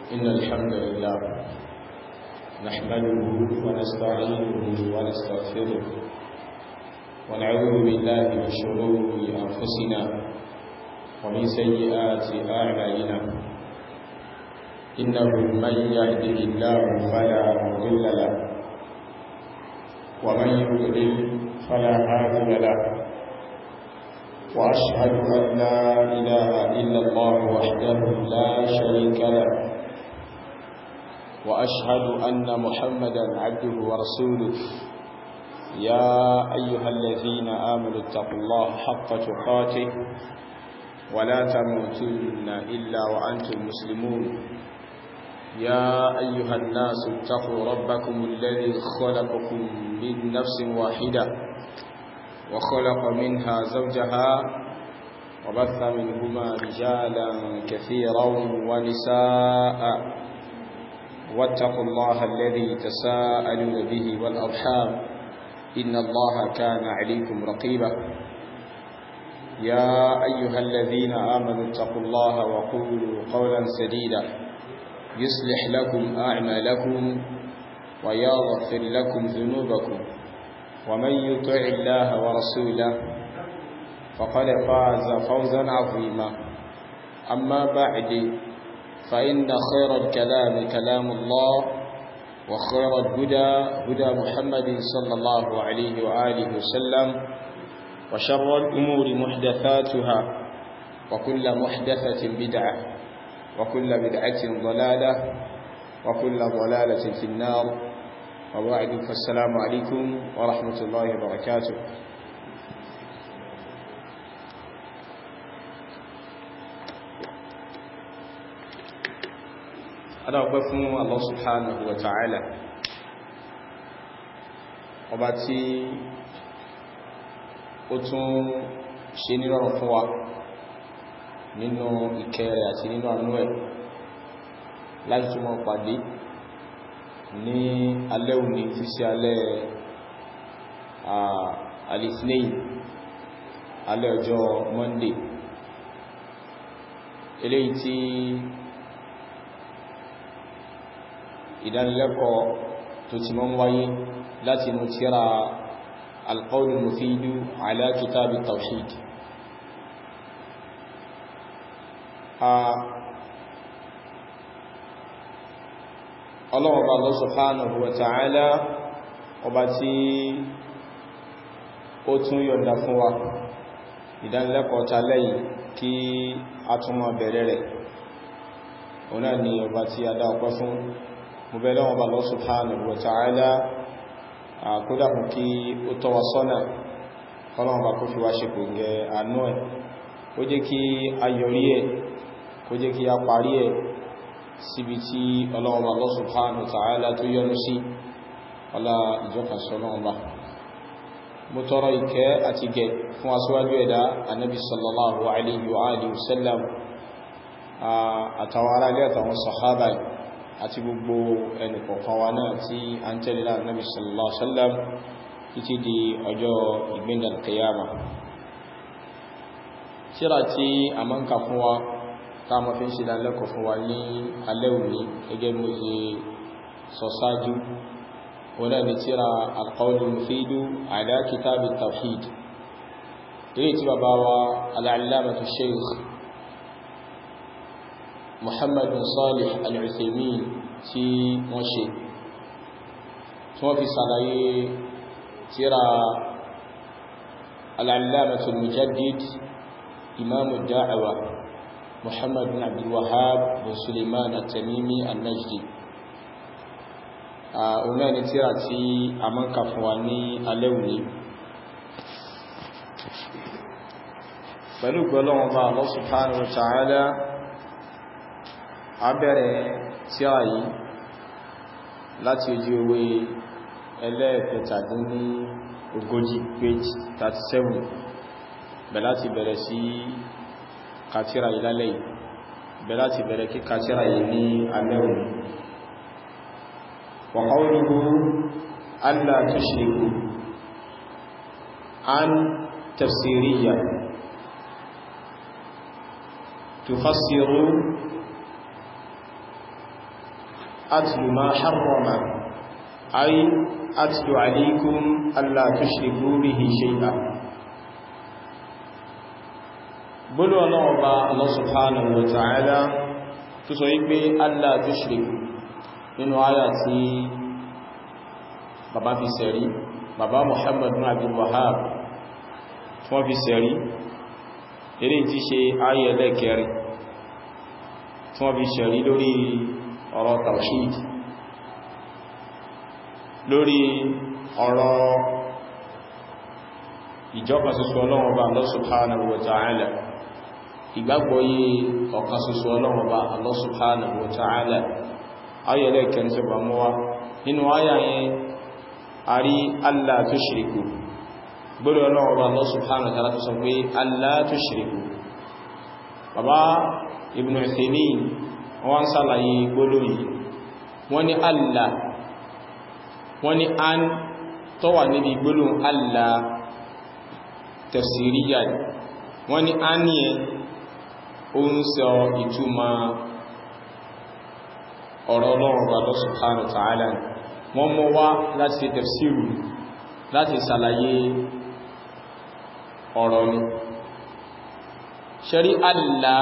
إن الحمد لله نحمده ونستعينه ونستغفره ونعوذ بالله من شرور أنفسنا ومن سيئات أعمالنا إنه من يهده الله فلا مضل له ومن يضلل فلا هادي له وأشهد أن لا إله إلا الله وحده لا شريك له وأشهد أن محمدا عبده ورسوله يا أيها الذين آمنوا اتقوا الله حق تقاته ولا تموتن إلا وأنتم مسلمون يا أيها الناس اتقوا ربكم الذي خلقكم من نفس واحدة وخلق منها زوجها وبث منهما رجالا كثيرا ونساء واتقوا الله الذي تساءلون به والأرحام إن الله كان عليكم رقيبا يا أيها الذين آمنوا اتقوا الله وقولوا قولا سديدا يصلح لكم أعمالكم ويغفر لكم ذنوبكم ومن يطع الله ورسوله فقد فاز فوزا عظيما أما بعد فإن خير الكلام كلام الله وخير الهدى هدى محمد صلى الله عليه وآله وسلم وشر الأمور محدثاتها وكل محدثة بدعة وكل بدعة ضلالة وكل ضلالة في النار وبعد فالسلام عليكم ورحمة الله وبركاته. أنا أقفهم الله سبحانه وتعالى وباتي أتون شيني رفوا nínú ìkẹrẹ àti nínú àánú ẹ̀ láti túnmọ̀ pàdé ní alẹ́ òní tí sí alẹ́ alìsínéyìn alẹ́ ọjọ́ Monday eléyìí tí ìdánilẹ́kọ̀ọ́ tó ti mọ́ wáyé láti inú tírà al-qawl al-mufid ala kitab at-tawhid ọlọ́wọ́ba Allah subhanahu wa ta'ala ọba tí ó tún yọ̀nda fún wa ìdánilẹ́kọ̀ọ́ ta lẹ́yìn kí a tún máa bẹ̀rẹ̀ rẹ̀ ọ̀nà ni ọba tí a dá ọpẹ́ fún mo bẹ̀ lọ́wọ́ba Allah subhanahu wa ta'ala àkódàkùn kí ó tọ́ wa sọ́nà ọlọ́wọ́ba kó fi wá ṣe kò gẹ àánú ẹ̀ kó jẹ́ kí a yọrí ẹ̀ kó jẹ́ kí a parí ẹ̀ síbi tí ọlọ́ọ̀bá Allah subhanahu wa ta'ala tó yọ́nú sí ọlá ìjọkàṣọ́ ọlọ́ọ̀bá. Mo tọrọ ìkẹ́ àti gẹ̀ fún aṣíwájú ẹ̀dá annabi sallallahu alaihi wa alihi wasallam àtàwọn ará ilé àtàwọn sahaba àti gbogbo ẹnìkọ̀ọ̀kan wa náà tí a ń tẹ̀lé annabi sallallahu alaihi wasallam títí di ọjọ́ ìgbéǹdà al-qiyama. Tírà tí a máa ń kà fún wa táàmà fi ń ṣe ìdánilẹ́kọ̀ọ́ fún wa ní alẹ́ òní gẹ́gẹ́ bí mo ṣe sọ sáájú wọ́n náà ni tírà al-qawl al-mufid ala kitab at-tawhid ilé tí bàbá wa al-allamatu shaykh Muhammad bin Salih al-Uthaymin tí wọ́n ṣe tí wọ́n fi sàlàyé tírà al-allamatu al-mujaddid imam ad-da'wa Muhammad bin Abdul Wahhab bin Sulaiman at-Tamimi an-Najdi ọ̀nà ni tírà tí a mọ́ ká fún wa ní alẹ́ òní pẹ̀lú gbọ́lọ́wọ́n bá Allah subhanahu wa ta'ala a bẹ̀rẹ̀ tírà yìí láti ojú ewé ẹlẹ́ẹ̀kẹtàdínní ogójì page 37 bẹ̀ láti bẹ̀rẹ̀ sí kàtírà yìí lálẹ́ yìí bẹ̀ láti bẹ̀rẹ̀ kí kàtírà yìí ní alẹ́ òní wa qawluhu alla tushriku an tafsiriyya تفسر atlu ma harrama ay atlu alaykum alla tushriku bihi shay'a bolo Ọlọ́run Ọba Allah subhanahu wa ta'ala tó sọ wípé alla tushriku nínú àyà tí bàbá fi sẹ̀rí bàbá Muhammad bin Abdul Wahhab tí wọ́n fi sẹ̀rí eré tí ṣe àyà ẹlẹ́kẹrin tí wọ́n fi sẹ̀rí lórí ọ̀rọ̀ tawhid lórí ọ̀rọ̀ ìjọba ṣoṣo Ọlọ́run Ọba Allah subhanahu wa ta'ala ìgbàgbọ́ yí ọ̀kan ṣoṣo Ọlọ́run Ọba Allah subhanahu wa ta'ala ayẹ̀lẹ́ kẹrin tí ó bá mú wá nínú ayà yẹn a rí alla tushriku gbọ́dọ̀ Ọlọ́run Ọba Allah subhanahu wa ta'ala tó sọ pé alla tushriku bàbá Ibn Uthaymeen wọ́n sàlàyé gbọ́dọ̀ yìí wọ́n ní alla wọ́n ní an tó wà níbi gbọ́dọ̀ alla tafsiriyya wọ́n ní an yẹn ó ń sọ ìtumọ̀ ọ̀rọ̀ Ọlọ́run Ọba subhanahu wa ta'ala wọ́n mọ́ wá láti tafsiru láti ṣàlàyé ọ̀rọ̀ ni ṣẹ́rí Allah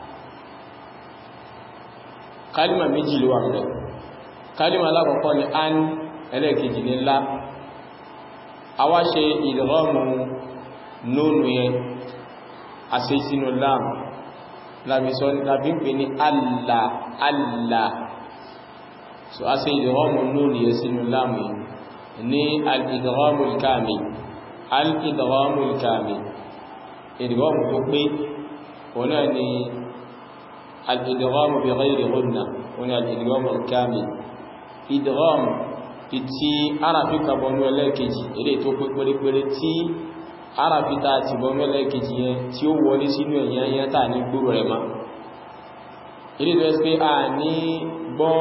kálímà méjì ló wà rẹ̀ kálímà alákọ̀ọ́kọ́ ni an ẹlẹ́kejì ní lá a wá ṣe ìdọ̀rọ̀mù nónú yẹn a ṣe sínú lam lábí ń pè ní Allah Allah so a ṣe ìdọ̀rọ̀mù nónú yẹn sínú lam yẹn ní al-idghamu al-kamil al-idghamu al-kamil ìdọ̀rọ̀mù tó pé wọ́n náà ni al-idghamu bi ghayri ghunna wọ́n ni al-idghamu al-kamil idghamu ìtí arafi kàbọnú ẹlẹ́kejì èdè tó pé pérépéré tí arafi ta ti bọnú ẹlẹ́kejì yẹn tí ó wọlé sínú ẹ̀yẹn yẹn tà ní gbúrò rẹ̀ ma èdè tó ẹ́sì pé a ní gbọ́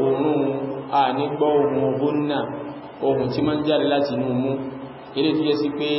ohun ghunna ohun tí ma ń jáde láti inú mú èdè tó ẹ́sì pé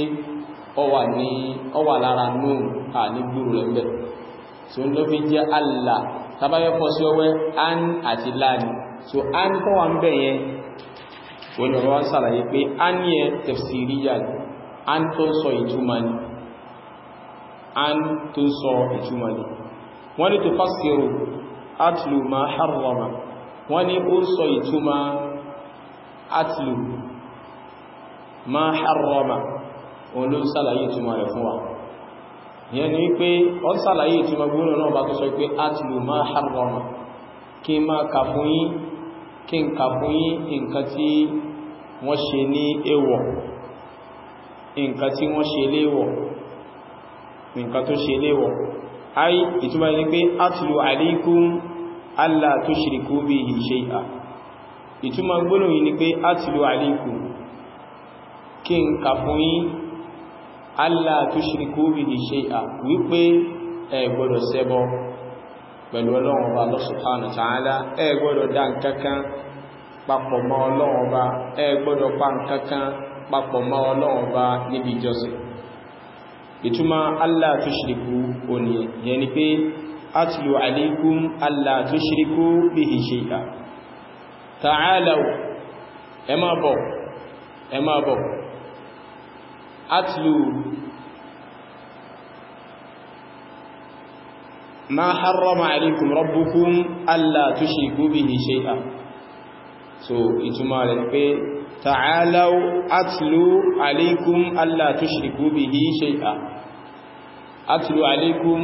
ó wà lára nù a ní gbúrò rẹ̀ mbẹ̀ so ló fi jẹ́ Allah tàbáyẹ́ fọ́ sí ọwẹ́ an àti láàrin so an tó wà ń bẹ̀ yẹn wọ́n ni wọ́n sàlàyé pé a ní ẹ tafsiriyya an tó ń sọ ìtumọ̀ ni an tó ń sọ ìtumọ̀ ni wọ́n ni tufassiru atlu ma harrama wọ́n ni ó sọ ìtumọ̀ atlu ma harrama wọ́n ló sàlàyé ìtumọ̀ rẹ̀ fún wa yẹn ni wípé wọ́n sàlàyé ìtumọ̀ gbónà náà bá tó sọ pé atlu ma harrama kí ma kà fún yín kí n kà fún yín nǹkan tí wọ́n ṣe ní èwọ̀ nǹkan tí wọ́n ṣe léèwọ̀ nǹkan tó ṣe léèwọ̀ ay ìtumọ̀ ní pé atlu alaykum alla tushriku bihi shay'a ìtumọ̀ gbólóhùn yìí ni pé atlu alaykum kí n kà fún yín alla tushriku bihi shay'a wípé ẹ gbọ́dọ̀ ṣẹbọ pẹ̀lú Ọlọ́run Ọba Allah subhanahu wa ta'ala ẹ gbọ́dọ̀ dá nǹkankan papọ̀ mọ́ Ọlọ́run Ọba ẹ gbọ́dọ̀ pa nǹkankan papọ̀ mọ́ Ọlọ́run Ọba níbi ìjọsìn ìtumọ̀ alla tushriku òní yẹn ni pé atlu alaykum alla tushriku bihi shay'a ta'alaw ẹ máa bọ̀ atlu ma harrama alaykum rabbukum alla tushriku bihi shay'a so ìtumọ̀ rẹ̀ pé ta'alaw atlu alaykum alla tushriku bihi shay'a atlu alaykum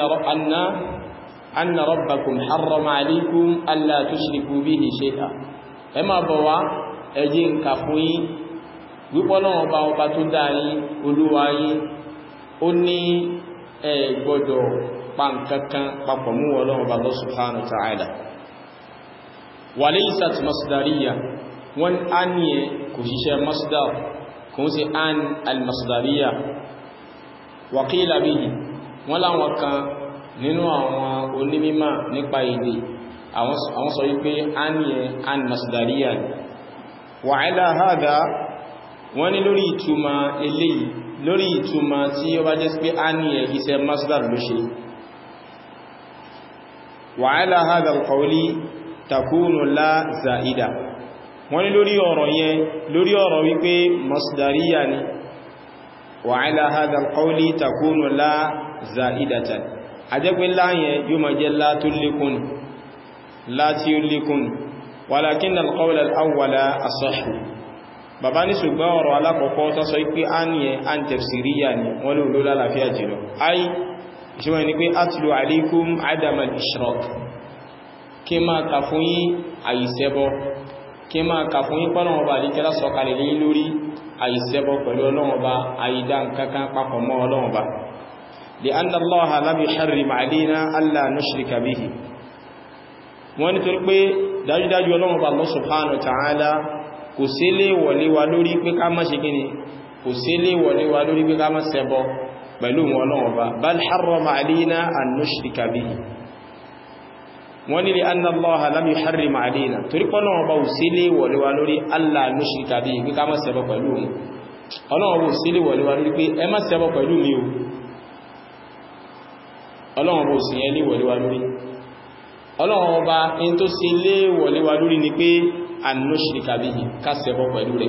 anna rabbakum harrama alaykum alla tushriku bihi shay'a ẹ máa bọ̀ wá ẹ jẹ́ n kà fún yín wípé Ọlọ́run ọba tó dá yín Olúwa yín ó ní ẹ gbọ́dọ̀ pa nǹkankan papọ̀ mú Ọlọ́run Ọba subhanahu wa ta'ala wa laysat masdariyya wọ́n á ní ẹ kò ṣiṣẹ́ masdar kò ń ṣe an al-masdariyya wa qila bihi wọ́n láwọn kan nínú àwọn onímímọ̀ nípa èdè àwọn sọ wípé a ní ẹ an masdariyya wa ala hadha wọ́n ní lórí ìtumọ̀ eléyìí lórí ìtumọ̀ tí ó bá jẹ́ pé a ní ẹ iṣẹ́ masdar ló ṣe وعلى هذا القول takunu la za'ida wọ́n ní lórí ọ̀rọ̀ yẹn lórí ọ̀rọ̀ wípé masdariya ni wa ala hadha alqawli takunu la za'idatan ajẹ́pẹ́ láyẹn yóò máa jẹ́ la tó lékún la tí ó lékún walakin alqawla alawwala asahhu bàbá ní ṣùgbọ́n ọ̀rọ̀ alákọ̀ọ́kọ́ tó sọ pé a ní ẹ̀ an tafsiriya ni wọ́n lè olóla láfíà jùlọ ai ìṣẹ́wọ̀n ni pé atlu alaikum adam al-ishraq kí máa kà fún yín àìṣẹbọ kí máa kà fún yín pọ́nà ọba àdíkẹ́lá sọ̀kalẹ̀ lé lórí àìṣẹbọ pẹ̀lú Ọlọ́run Ọba àìdá nǹkankan papọ̀ mọ́ Ọlọ́run Ọba li anna Allaha lam yuharrim alaina alla nushrika bihi wọ́n ní torí pé dájúdájú Ọlọ́run Ọba Allah subhanahu wa ta'ala kò sí lè wọlé wa lórí pé ká má ṣe kíni kò sí lè wọlé wa lórí pé ká má ṣẹbọ pẹ̀lú Ọlọ́run Ọba bal harrama alaina an nushrika bihi wọ́n ní li anna Allaha lam yuharrim alaina torí pé Ọlọ́run Ọba ò sí lè wọlé wa lórí alla nushrika bihi pé ká má ṣẹbọ pẹ̀lú òun Ọlọ́run Ọba ò sí lè wọlé wa lórí pé ẹ má ṣẹbọ pẹ̀lú mi o Ọlọ́run Ọba ò sí yẹn lè wọlé wa lórí Ọlọ́run Ọba in tó sí lè wọlé wa lórí ni pé an nushrika bihi ká ṣẹbọ pẹ̀lú rẹ̀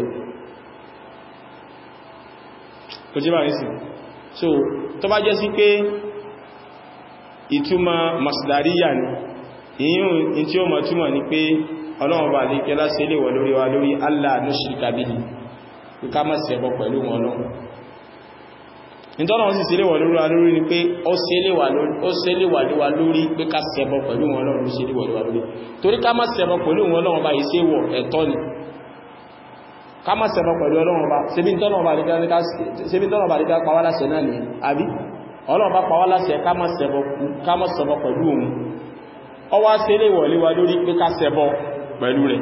kò jí bá ní sí so tó bá jẹ́ sí pé ìtumọ̀ masdariya ni ìyún tí ó mọ̀ túmọ̀ ní pé Ọlọ́run Ọba lè kẹ́lá sí lè wọ̀ lórí wa lórí alla nushrika bihi ká má ṣẹbọ pẹ̀lú wọn náà nítorí wọ́n sì sí lè wọ̀ lórí wa lórí ni pé ó sí lè wà lórí lórí pé ká ṣẹbọ pẹ̀lú wọn náà ló sí lè wọ̀ lórí torí ká má ṣẹbọ pẹ̀lú wọn náà bá ìṣe wọ̀ ẹ̀tọ́ ni ká má ṣẹbọ pẹ̀lú Ọlọ́run Ọba ṣebí tọ́nà bá rí ká pàwọ́ láṣẹ náà ni àbí Ọlọ́run bá pàwọ́ láṣẹ ká má ṣẹbọ pẹ̀lú òun ó wá sí lè wọ̀ lé wa lórí pé ká ṣẹbọ pẹ̀lú rẹ̀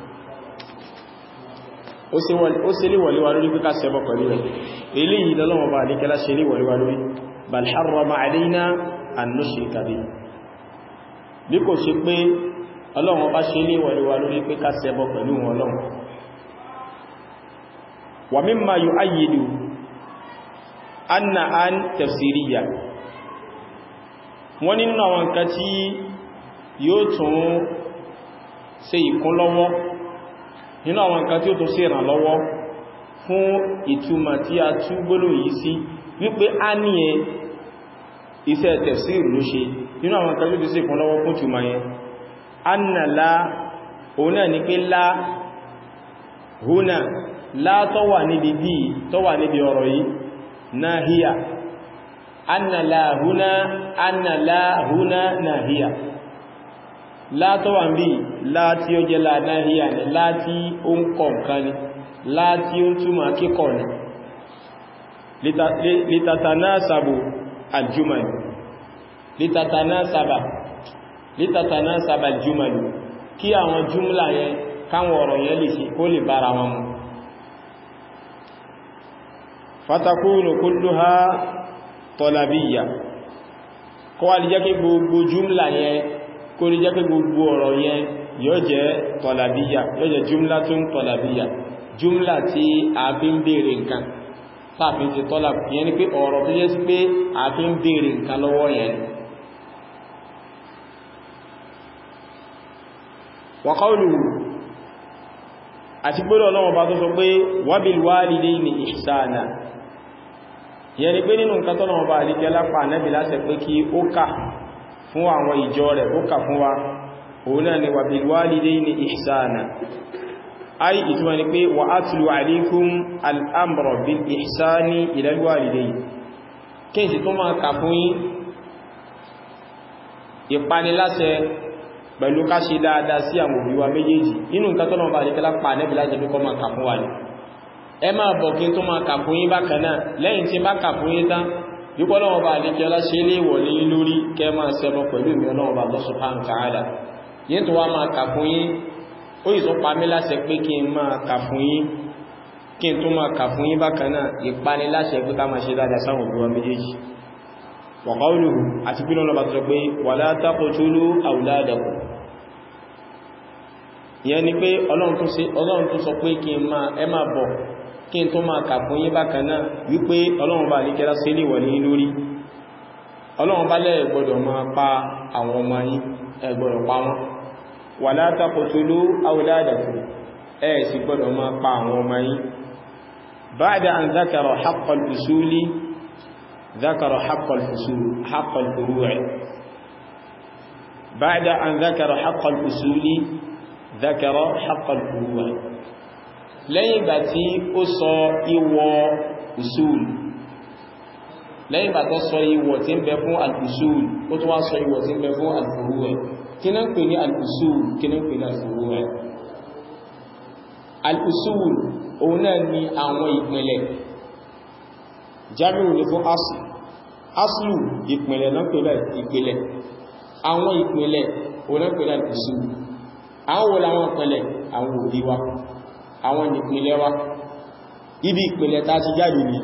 ó sí lè wọ̀ lé wa lórí pé ká ṣẹbọ pẹ̀lú rẹ̀ eléyìí lọ́lọ́wọ́ bá àdíkẹ́lá ṣe lè wọ̀ lé wa lórí bal harrama alaina an nushrika bihi bí kò ṣe pé Ọlọ́run bá ṣe lè wọ̀ lé wa lórí pé ká ṣẹbọ pẹ̀lú wọn Ọlọ́run wa mimma yu'ayyidu anna an tafsiriyya wọ́n nínú àwọn nǹkan tí yóò tún ṣe ìkúnlọ́wọ́ nínú àwọn nǹkan tí ó tún ṣe ìrànlọ́wọ́ fún ìtumọ̀ tí a tú gbólóhùn yìí sí wípé a ní ẹ iṣẹ́ tafsir ló ṣe nínú àwọn nǹkan tí ó tún ṣe ìkúnlọ́wọ́ fún ìtumọ̀ yẹn anna la òun náà ni pé la húnà la tó wà níbi bí tó wà níbi ọ̀rọ̀ yìí nahiya anna la húnà nahiya la tó wà bí la tí ó jẹ́ la nahiya ni la tí ó ń kọ̀ nǹkan ni la tí ó ń túmọ̀ kíkọ̀ ni litatanasabu aljumalu litatanasaba aljumalu kí àwọn jùmlà yẹn káwọn ọ̀rọ̀ yẹn lè ṣe kó lè bára wọn mu fatakunu kulluha talabiyya kó wá lè jẹ́ kí gbogbo jùmlà yẹn kó lè jẹ́ kí gbogbo ọ̀rọ̀ yẹn yóò jẹ́ talabiyya yóò jẹ́ jumlatun talabiyya jùmlà tí a fi ń bèèrè nǹkan sáàfin ti tọ́lá yẹn ni pé ọ̀rọ̀ tó jẹ́ sí pé a fi ń bèèrè nǹkan lọ́wọ́ yẹn wa qawluhu àti gbọ́dọ̀ Ọlọ́run bá tó sọ pé wa bil walidayni ihsana yẹn ni pé nínú nǹkan tọ́lọ́run bá àríkẹ́ lápá Ànábì láṣẹ pé kí ó kà fún àwọn ìjọ rẹ̀ ó kà fún wa òun náà ni wa bil walidayni ihsana ay ìtumọ̀ ni pé wa atlu alaykum al-amra bil ihsani ila al-walidayn kéèsì tó máa kà fún yín ìpaniláṣẹ pẹ̀lú ká ṣe dáadáa sí àwọn òbí wa méjèèjì inú nǹkan tọ́nà bá àríkẹ́lá pa Ànábì láṣẹ pé kó máa kà fún wa ní ẹ máa bọ̀ kí n tó máa kà fún yín bákan náà lẹ́yìn tí bá kà fún yín tán yíkọ́ lọ́wọ́ bá àríkẹ́lá ṣe lé wọlé lórí kẹ́ máa ṣẹbọ pẹ̀lú ìmì Ọlọ́run bá Allah subhanahu wa ta'ala yín tó wá máa kà fún yín ó yìí tó pa mí láṣẹ pé kí n máa kà fún yín kí n tó máa kà fún yín bákan náà ìpani láṣẹ pé ká máa ṣe dáadáa sáwọn òbí wa méjèèjì wa qawluhu àti pínlẹ̀ ọlọ́bà tó sọ pé wala taqtulu awladakum ìyẹn ni pé Ọlọ́run tó sọ pé kí ẹ máa bọ̀ kí n tó máa kà fún yín bákan náà wípé Ọlọ́run bá níkẹ́lá sí lè wọ̀ ní lórí Ọlọ́run bá lẹ́ gbọ́dọ̀ máa pa àwọn ọmọ yín ẹ gbọ́dọ̀ pa wọ́n wala taqtulu awladakum sì gbọ́dọ̀ máa pa àwọn ọmọ yín ba'da an dhakara haqqal usuli dhakara haqqal furu' ba'da an dhakara haqqal usuli dhakara haqqal furu' lẹ́yìn ìgbà tí ó sọ ìwọ̀ usul lẹ́yìn ìgbà tó sọ ìwọ̀ tí ń bẹ fún al-usul ó tún wá sọ ìwọ̀ tí ń bẹ fún al-furu' kí náà ń pè ní al-usul kí náà ń pè ní al-furu' al-usul òun náà ni àwọn ìpìnlẹ̀ jamiu ní fún aslu ìpìnlẹ̀ náà pè ní ìpìnlẹ̀ àwọn ìpìnlẹ̀ òun náà pè ní al-usul àwọn wo làwọn ìpìnlẹ̀ àwọn òbí wa àwọn ìpìnlẹ̀ wa ibi ìpìnlẹ̀ tá ti jáde ní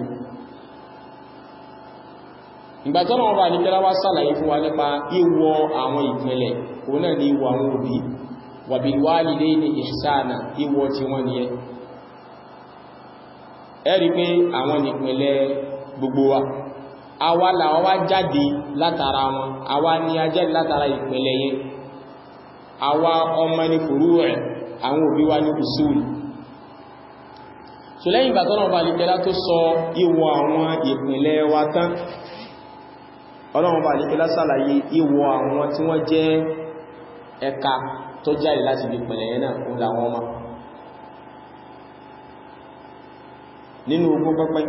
ìgbàtọ́nà ọba àdíkẹ́lá wá sàlàyé fún wa nípa ìwọ̀ àwọn ìpìnlẹ̀ òun náà ni ìwọ̀ àwọn òbí wa bil walidayni ihsana ìwọ̀ tí wọ́n ni ẹ rí pé àwọn ìpìnlẹ̀ gbogbo wa àwa làwọn wá jáde látara wọn àwa ni a jáde látara ìpìnlẹ̀ yẹn àwa ọmọ ní furu' àwọn òbí wa ní usul so lẹ́yìn ìgbàtọ́nà ọba àdíkẹ́lá tó sọ ìwọ̀ àwọn ìpìnlẹ̀ wa tán ọlọ́run bá nípẹ́lá sàlàyé ìwọ̀ àwọn tí wọ́n jẹ́ ẹ̀ka tó jáde láti bí pẹ̀lẹ̀ yẹn náà ó láwọn ọmọ nínú ogún pẹ́pẹ́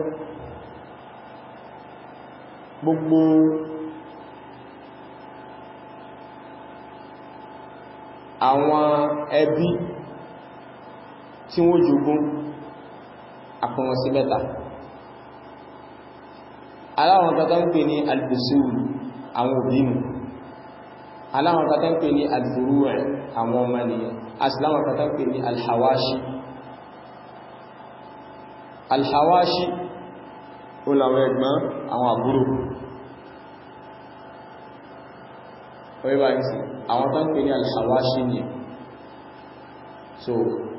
gbogbo àwọn ẹbí tí wọ́n jogún àpọ̀wọ̀n sí mẹ́ta aláwọn kata ń pè ní al-usul àwọn òbínú aláwọn kata ń pè ní al-furu' àwọn ọmọ nìyàn asìláwọn kata ń pè ní al-hawashi olàwọ̀ ẹ̀gbọ́n àwọn àbúrò oríbá ìsìn àwọn kata ń pè ní al-hawashi ni so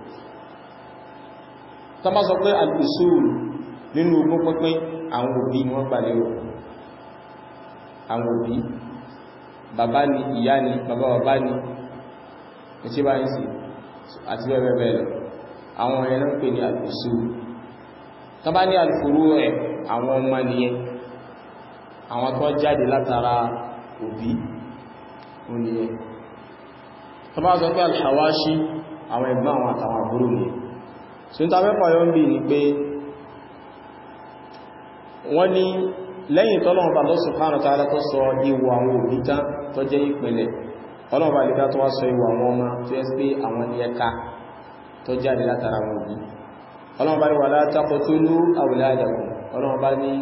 tó bá sọ pé al-usul nínú ogún pínpín àwọn òbí ni wọ́n gbà lérò àwọn òbí bàbá ni ìyá ni bàbá bàbá ni ẹ̀tí bá ń sí àti bẹ́ẹ̀bẹ́ẹ̀ lọ àwọn ẹ̀yẹn náà pè ní al-usul tó bá ní al-furu' àwọn ọmọ nìyẹn àwọn tó jáde látara òbí nìyẹn tó bá sọ pé al-hawashi àwọn ẹ̀gbọ́n àwọn àtàwọn àbúrò nìyẹn so ní tàbí pàyọ́ ń bí ni pé wọ́n ní lẹ́yìn tọ́lọ́wọ́n bá Allah subhanahu wa ta'ala tó sọ ìwọ̀ àwọn òbí tán tó jẹ́ ìpìnlẹ̀ ọlọ́wọ́n bá lè ká tó wá sọ ìwọ̀ àwọn ọmọ tó yẹ́ pé àwọn ní ẹ̀ka tó jáde látara àwọn òbí ọlọ́wọ́n bá ní wala taqtulu awladakum ọlọ́wọ́n bá ní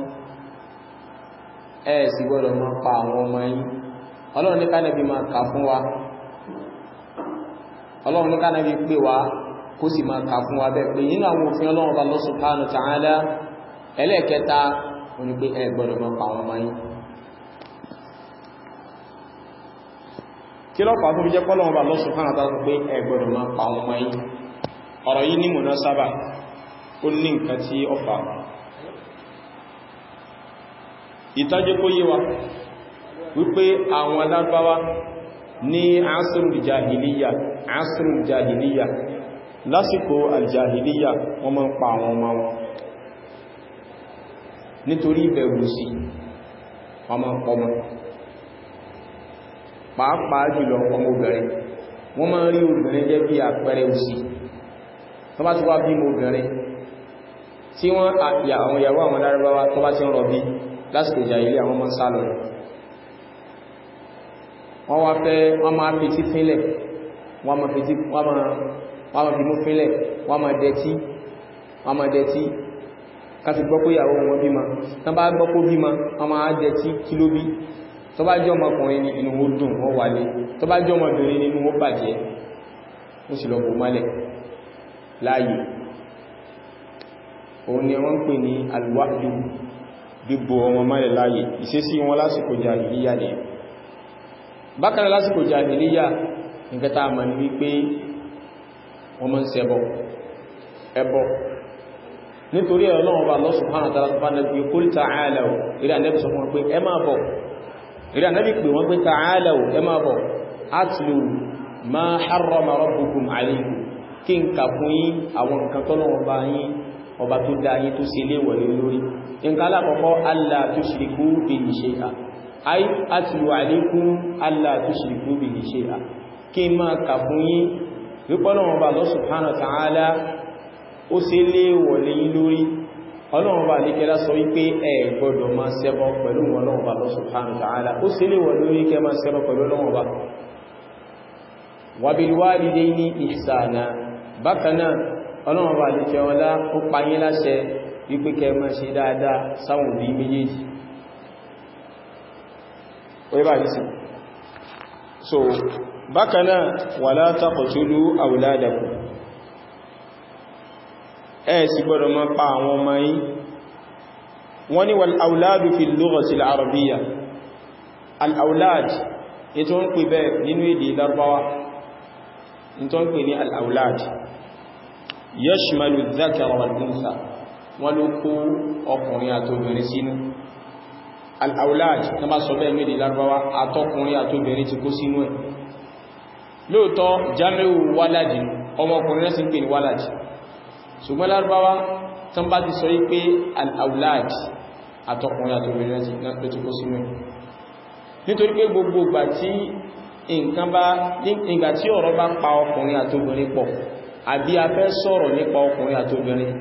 ẹ sì gbọ́dọ̀ máa pa àwọn ọmọ yín ọlọ́wọ́n ní kánẹ́bí máa kà fún wa ọlọ́wọ́n ní kánẹ́bí pè wá kó sì máa kà fún wa bẹ́ẹ̀ pé nínú àwọn òfin ọlọ́wọ́n bá Allah subhanahu wa ta'ala ẹlẹ́ẹ̀kẹta wọ́n ní pé ẹ gbọ́dọ̀ máa pa àwọn ọmọ yín kí lọ́pàá tó fi jẹ́ pọ́lọ́wọ́n bá Allah subhanahu wa ta'ala pé ẹ gbọ́dọ̀ máa pa àwọn ọmọ yín ọ̀rọ̀ yìí ní munasaba ó ní nǹkan tí ó fà ìtọ́jú kó yé wa wípé àwọn Lárúbáwá ní asrul jahiliya lásìkò aljahiliya wọ́n máa ń pa àwọn ọmọ wọn nítorí ìbẹ̀rù sí ọmọ ọmọ pàápàá jùlọ ọmọ obìnrin wọ́n máa ń rí obìnrin jẹ́ bí àpẹẹrẹ òsì tó bá ti wá bí obìnrin tí wọ́n àwọn ìyàwó àwọn Lárúbáwá tó bá ti ń rọ̀bí lásìkò ìjàhílíyà àwọn ọmọ sálọ wọ́n máa fi tí fínlẹ̀ wọ́n máa fi mú fínlẹ̀ wọ́n máa dẹ̀tí káti gbọ́ pé ìyàwó wọn bímọ tán bá gbọ́ pé bímọ wọ́n máa dẹ̀tí kí ló bí tó bá jẹ́ ọmọkùnrin ní inú ó dùn wọ́n wálé tó bá jẹ́ ọmọbìnrin nínú ó bàjẹ́ ó sì lọ bò mọ́lẹ̀ láàyè òun ni wọ́n ń pè ní alwahdu bíbo ọmọ mọ́lẹ̀ láàyè ìṣesí wọn lásìkò jàhílíyà ni bákan lásìkò jàhílíyà nǹkan tá a mọ̀ ní wípé wọ́n máa ń ṣẹbọ ẹbọ nítorí Ọlọ́run bá Allah subhanahu wa ta'ala tó bá nẹ́bí qul ta'alaw ìrẹ́ ànẹ́bí sọ fún wọn pé ẹ máa bọ̀ ìrẹ́ ànẹ́bí pè wọ́n pé ta'alaw ẹ máa bọ̀ atlu ma harrama rabbukum alaykum kí n kà fún yín àwọn nǹkan tọ́lọ́run bá yín ọba tó dá yín tó ṣe léèwọ̀ lórí nǹkan alákọ̀ọ́kọ́ alla tushriku bihi shay'a ay atlu alaykum alla tushriku bihi shay'a kí n máa kà fún yín wípọ́lọ́run ọba Allah subhanahu wa ta'ala ó ṣe léèwọ̀ lẹ́yìn lórí ọlọ́run bá lékẹ́lá sọ wípé ẹ gbọ́dọ̀ máa ṣẹbọ pẹ̀lú ọlọ́run bá Allah subhanahu wa ta'ala ó ṣe léèwọ̀ lórí kẹ́ máa ṣẹbọ pẹ̀lú ọlọ́run bá wa bil walidayni ihsana bákanáà ọlọ́run bá lékẹ́ọlá ó pa yín láṣẹ wípé kẹ́ máa ṣe dáadáa sáwọn òbí méjèèjì so bákanáà wala taqtulu awladakum sì gbọ́dọ̀ máa pa àwọn ọmọ yín wọ́n ní wal auladu fi lughati al-arabiyya al-aulad ní tó ń pè bẹ́ẹ̀ nínú èdè Lárúbáwá ní tó ń pè ní al-aulad yashmalu adh-dhakara wal-untha wọ́n ló kó ọkùnrin àtobìnrin sínú al-aulad tó bá sọ bẹ́ẹ̀ ní èdè Lárúbáwá àtọkùnrin àtobìnrin ti kó sínú ẹ̀ lóòtọ́ jamiu waladi ọmọkùnrin náà sì ń pè ní waladi ṣùgbọ́n Lárúbáwá tán bá ti sọ wípé al-aulad àtọkùnrin àtobìnrin náà ló ti kó sínú ẹ̀ nítorí pé gbogbo ìgbà tí ọ̀rọ̀ bá pa ọkùnrin àtobìnrin pọ̀ àbí a fẹ́ sọ̀rọ̀ nípa ọkùnrin àtobìnrin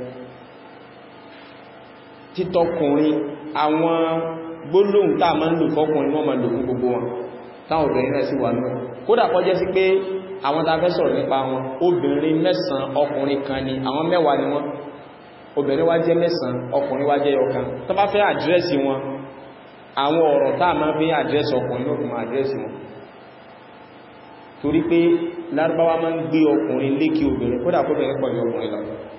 títọkùnrin àwọn gbólóhùn tá a máa ń lò fọ́kùnrin wọ́n máa lò fún gbogbo wọn táwọn obìnrin náà sì wà náà kódà kó jẹ́ sí pé àwọn tá a fẹ́ sọ̀rọ̀ nípa wọn obìnrin 9 ọkùnrin kan ni àwọn 10 ni wọ́n obìnrin wá jẹ́ 9 ọkùnrin wá jẹ́ ọ̀kan tó bá fẹ́ àdírẹ́sì wọn àwọn ọ̀rọ̀ tá a máa fi àdírẹ́sì ọkùnrin ló fi máa àdírẹ́sì wọn torí pé Lárúbáwá máa ń gbé ọkùnrin lékè obìnrin kódà kó bẹ̀rẹ̀ pọ̀ ju ọkùnrin lọ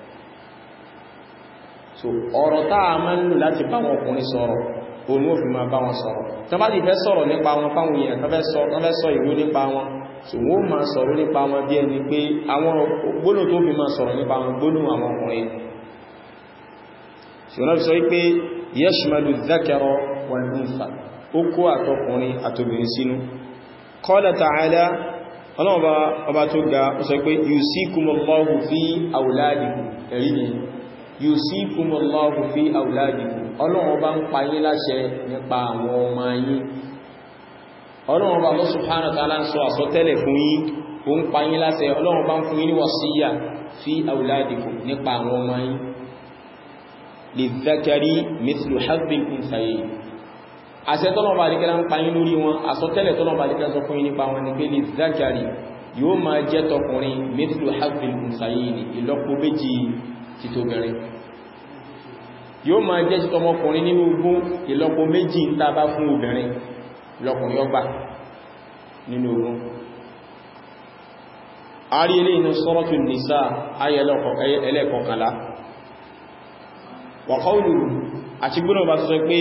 so ọ̀rọ̀ tá a máa ń lò láti bá wọn ọkùnrin sọ̀rọ̀ òun ó fi máa bá wọn sọ̀rọ̀ tó bá ti fẹ́ sọ̀rọ̀ nípa wọn fáwọn èèyàn tó fẹ́ sọ ìlú nípa wọn so wọ́n máa sọ̀rọ̀ nípa wọn bí ẹni pé àwọn gbólóhùn tó fi máa sọ̀rọ̀ nípa wọn gbólóhùn àwọn ọkùnrin ṣùgbọ́n fi sọ wípé yashmalu dhakara wal untha ó kó àtọkùnrin àtobìnrin sínú qala ta'ala ọba tó ga ó sọ pé yusikumullahu fi awladikum ẹ̀rí ni yusikumullahu fi awladikum ọlọ́run bá ń pa yín láṣẹ nípa àwọn ọmọ yín ọlọ́run bá Allah subhanahu wa ta'ala ń sọ àsọtẹ́lẹ̀ fún yín ó ń pa yín láṣẹ ọlọ́run bá ń fún yín ní wàsíyà fi awladikum nípa àwọn ọmọ yín lidhakari mithlu hadhil unthayayn àṣẹ tọ́lọ̀ bá díkẹ́lá ń pa yín lórí wọn àsọtẹ́lẹ̀ tọ́lọ̀ bá díkẹ́lá sọ fún yín nípa wọn ni pé lidhakari yóò máa jẹ́ tọkùnrin mithlu hadhil unthayayn ìlọ́po méjì títóbìnrin yóò máa jẹ́ sí tọmọkùnrin nínú ogún ìlọ́po méjì ń tàbá fún obìnrin lọ́kùnrin ọgbà nínú ogún a rí ilé inú Suratu Nisa ayẹlẹ́kọ̀ọ́kànlá wa qawluhu àti gbọ́nà bá tó sọ pé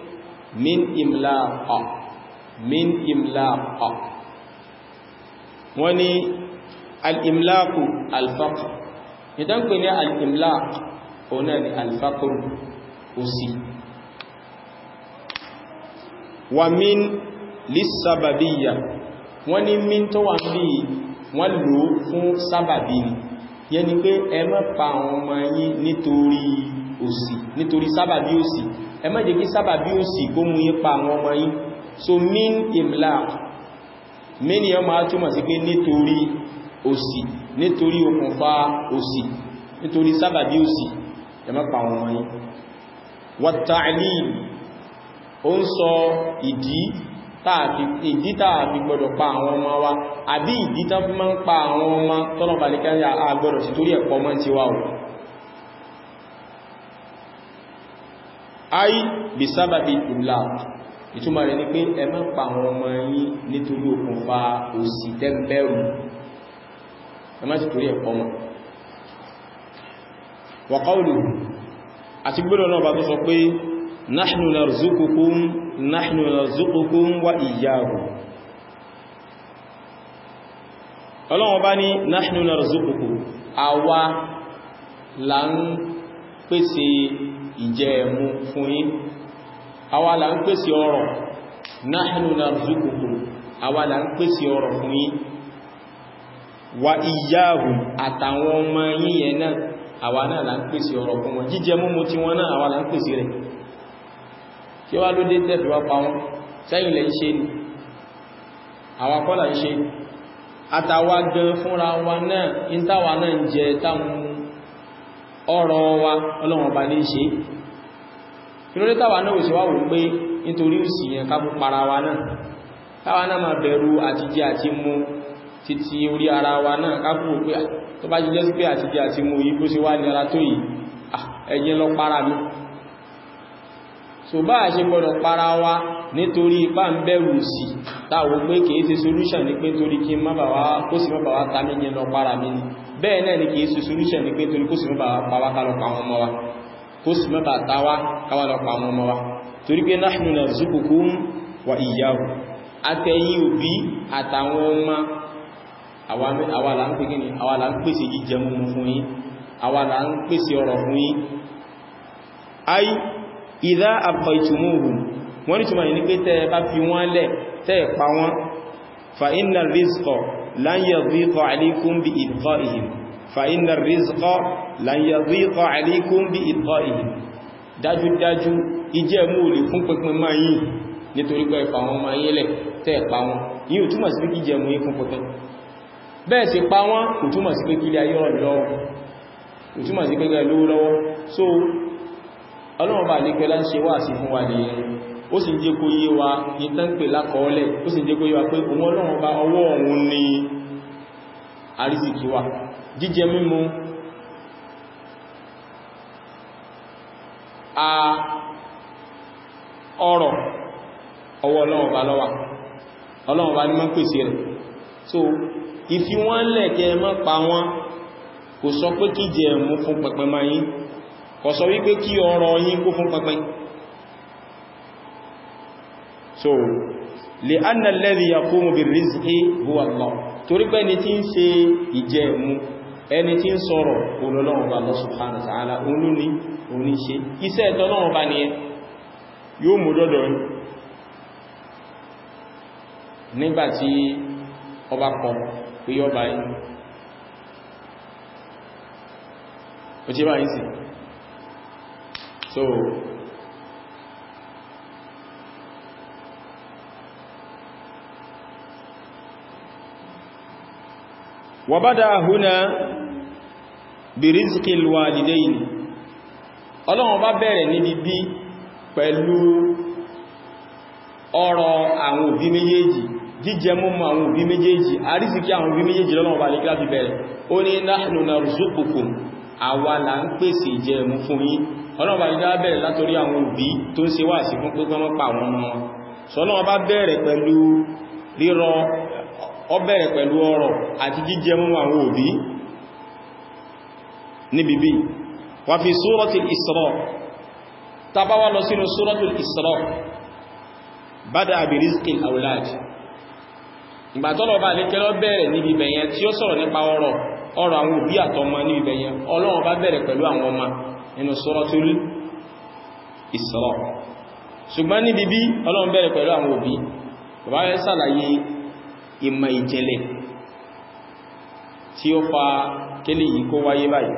min imlaqa wọ́n ni al-imlaqu al-faqr ìdán pè ní al-imlaq ọ̀nà ni al-faqr òsì wa min lis-sababiyya wọ́n ní min tó wà bí wọ́n lò fún sábàbí ni yẹn ni pé ẹ má pa àwọn ọmọ yín nítorí sábàbí òsì ẹ má jẹ́ kí sábàbí òsì kó mú yín pa àwọn ọmọ yín so min imlaq min yẹn máa túmọ̀ sí pé nítorí òsì nítorí okùnfà òsì nítorí sábàbí òsì ẹ má pa àwọn ọmọ yín wa ta'lil ó ń sọ ìdí tààfi gbọdọ̀ pa àwọn ọmọ wa àbí ìdí tán fi máa ń pa àwọn ọmọ tọ́lọ̀ bàlíkáyà àgbọdọ̀ sí torí ẹ̀pọ̀ mọ́ ti wá o ay bí sábàbí imlaq ìtumọ̀ rẹ̀ ni pé ẹ má pa àwọn ọmọ yín nítorí okùnfà òsì tẹ́m̀bẹ̀rù ẹ má sì torí ẹ̀pọ̀ mọ́ wa qawluhu àti gbọ́dọ̀ náà bá tó sọ pé nahnu narzuqukum wa iyyahum Ọlọ́run bá ní nahnu narzuqukum àwa là ń pèsè ìjẹ ẹ̀mú fún yín àwa là ń pèsè ọrọ̀ nahnu narzuqukum àwa là ń pèsè ọrọ̀ fún yín wa iyyahum àtàwọn ọmọ yíyẹn náà àwa náà là ń pèsè ọ̀rọ̀ fún wọn jíjẹ múmu tí wọn náà àwa là ń pèsè rẹ̀ kí wá ló dé tẹ́fì wá pa wọn sẹ́yìn lẹ́ ṣe ni àwa kọ́ là ń ṣe àtàwa gan fúnra wa náà ìntàwà náà ń jẹ táwọn ọ̀rọ̀ wa ọlọ́wọ̀n bá ní ṣe kí ló dé táwà náà òṣèwà wò pé nítorí òsì yẹn ká fún para wa náà táwa náà máa bẹ̀rù àtijẹ àti mú títí orí ara wa náà ká fún òpé tó bá jíjẹ́ sí pé àtijẹ àti mú yìí bó ṣe wá ní ara tó yìí ẹ̀jẹ̀ lọ para mi so bá a ṣe gbọdọ̀ para wa nítorí ipá ń bẹ̀rù sí táwọn pé kìí ṣe solution ní pé torí kí má bà wá kó sì má bà wá ta méjì lọ para mi ni bẹ́ẹ̀ náà ni kìí ṣe solution ní pé torí kó sì má bà pa wá ká lọ pa àwọn ọmọ wa kó sì má bà ta wá káwà lọ pa àwọn ọmọ wa torí pé nahnu narzuqukum wa iyyahum àtẹ̀yìn òbí àtàwọn ọmọ àwa là ń pè kí ni àwa là ń pèsè jíjẹ múmu fún yín àwa là ń pèsè ọrọ̀ fún yín ay idha abqaytumuhum wọ́n ní túnmà ní pé tẹ́ bá fi wọ́n lẹ̀ tẹ́ pa wọ́n fa inna rizqa lan yadhiqa alaykum bi ibqa'ihim fa inna rizqa lan yadhiqa alaykum bi ibqa'ihim dájúdájú ìjẹ́ mú lè fún pínpín máa yìí nítorí pé ẹ̀fà wọn máa yí lẹ̀ tẹ́ pa wọn yìí ò túnmà sí pé kí jẹ mú yí fún pínpín bẹ́ẹ̀ sì pa wọn kò túnmà sí pé kí ilé ayé rọ̀ lọ́wọ́ kò túnmà sí pé gẹ́ lówó lọ́wọ́ so ọlọ́run bá lè pẹ́lá ń ṣe wá sí fún wa ní ó sì jẹ́ kó yé wa ní tán pè lákọọ́lẹ̀ ó sì jẹ́ kó yé wa pé òun ọlọ́run bá ọwọ́ òun ní àrísìkí wa jíjẹ mímu ọrọ̀ ọwọ́ ọlọ́run bá lọ́wà ọlọ́run bá ní mọ́ pèsè rẹ̀ so ìfi wọ́n lẹ̀kẹ́ mọ́ pa wọ́n kò sọ pé kí jẹ mú fún pẹpẹ máa yín kò sọ wípé kí ọrọ̀ yín kó fún pẹpẹ so li'anna alladhi yaqumu bir-rizqi huwa Allah torí pé ẹni tí ń ṣe ìjẹ mú ẹni tí ń sọ̀rọ̀ Ọlọ́run bá Allah subhanahu wa ta'ala olúni òní ṣe iṣẹ́ ẹ̀tọ́lọ́run bá ní ẹ yóò mú dọ́dọ̀ nígbàtí ọba kọ pé yọba yìí ó jẹ́ báyìí sí so وبدأ هنا برزق الوالدين Ọlọ́run bá bẹ̀rẹ̀ níbi bí pẹ̀lú ọrọ̀ àwọn òbí méjèèjì jíjẹ múmu àwọn òbí méjèèjì àrísìkí àwọn òbí méjèèjì lọ́lọ́run bá lè kí láti bẹ̀rẹ̀ ó ní nahnu narzuqukum àwa là ń pèsè ìjẹ mú fún yín Ọlọ́run bá lè dá bẹ̀rẹ̀ látorí àwọn òbí tó ń ṣe wá sí fún pípẹ́ mọ́ pa àwọn ọmọ wọn so Ọlọ́run bá bẹ̀rẹ̀ pẹ̀lú rírọ ó bẹ̀rẹ̀ pẹ̀lú ọrọ̀ àti jíjẹ mú àwọn òbí níbi bí wà fi Suratul Isra tàbáwà lọ sínú Suratul Isra bada'a bi rizqil awlad ìgbàtọ́lọ̀ bá lékẹ́lọ́ bẹ̀rẹ̀ níbi bẹ̀yẹn tí ó sọ̀rọ̀ nípa ọrọ̀ àwọn òbí àtọmọ níbi bẹ̀yẹn Ọlọ́run bá bẹ̀rẹ̀ pẹ̀lú àwọn ọmọ nínú Suratul Isra ṣùgbọ́n níbi bí Ọlọ́run bẹ̀rẹ̀ pẹ̀lú àwọn òbí bàbá rẹ̀ sàlàyé ìmọ̀ ìjẹlẹ̀ tí ó fa kélé yìí kó wáyé báyìí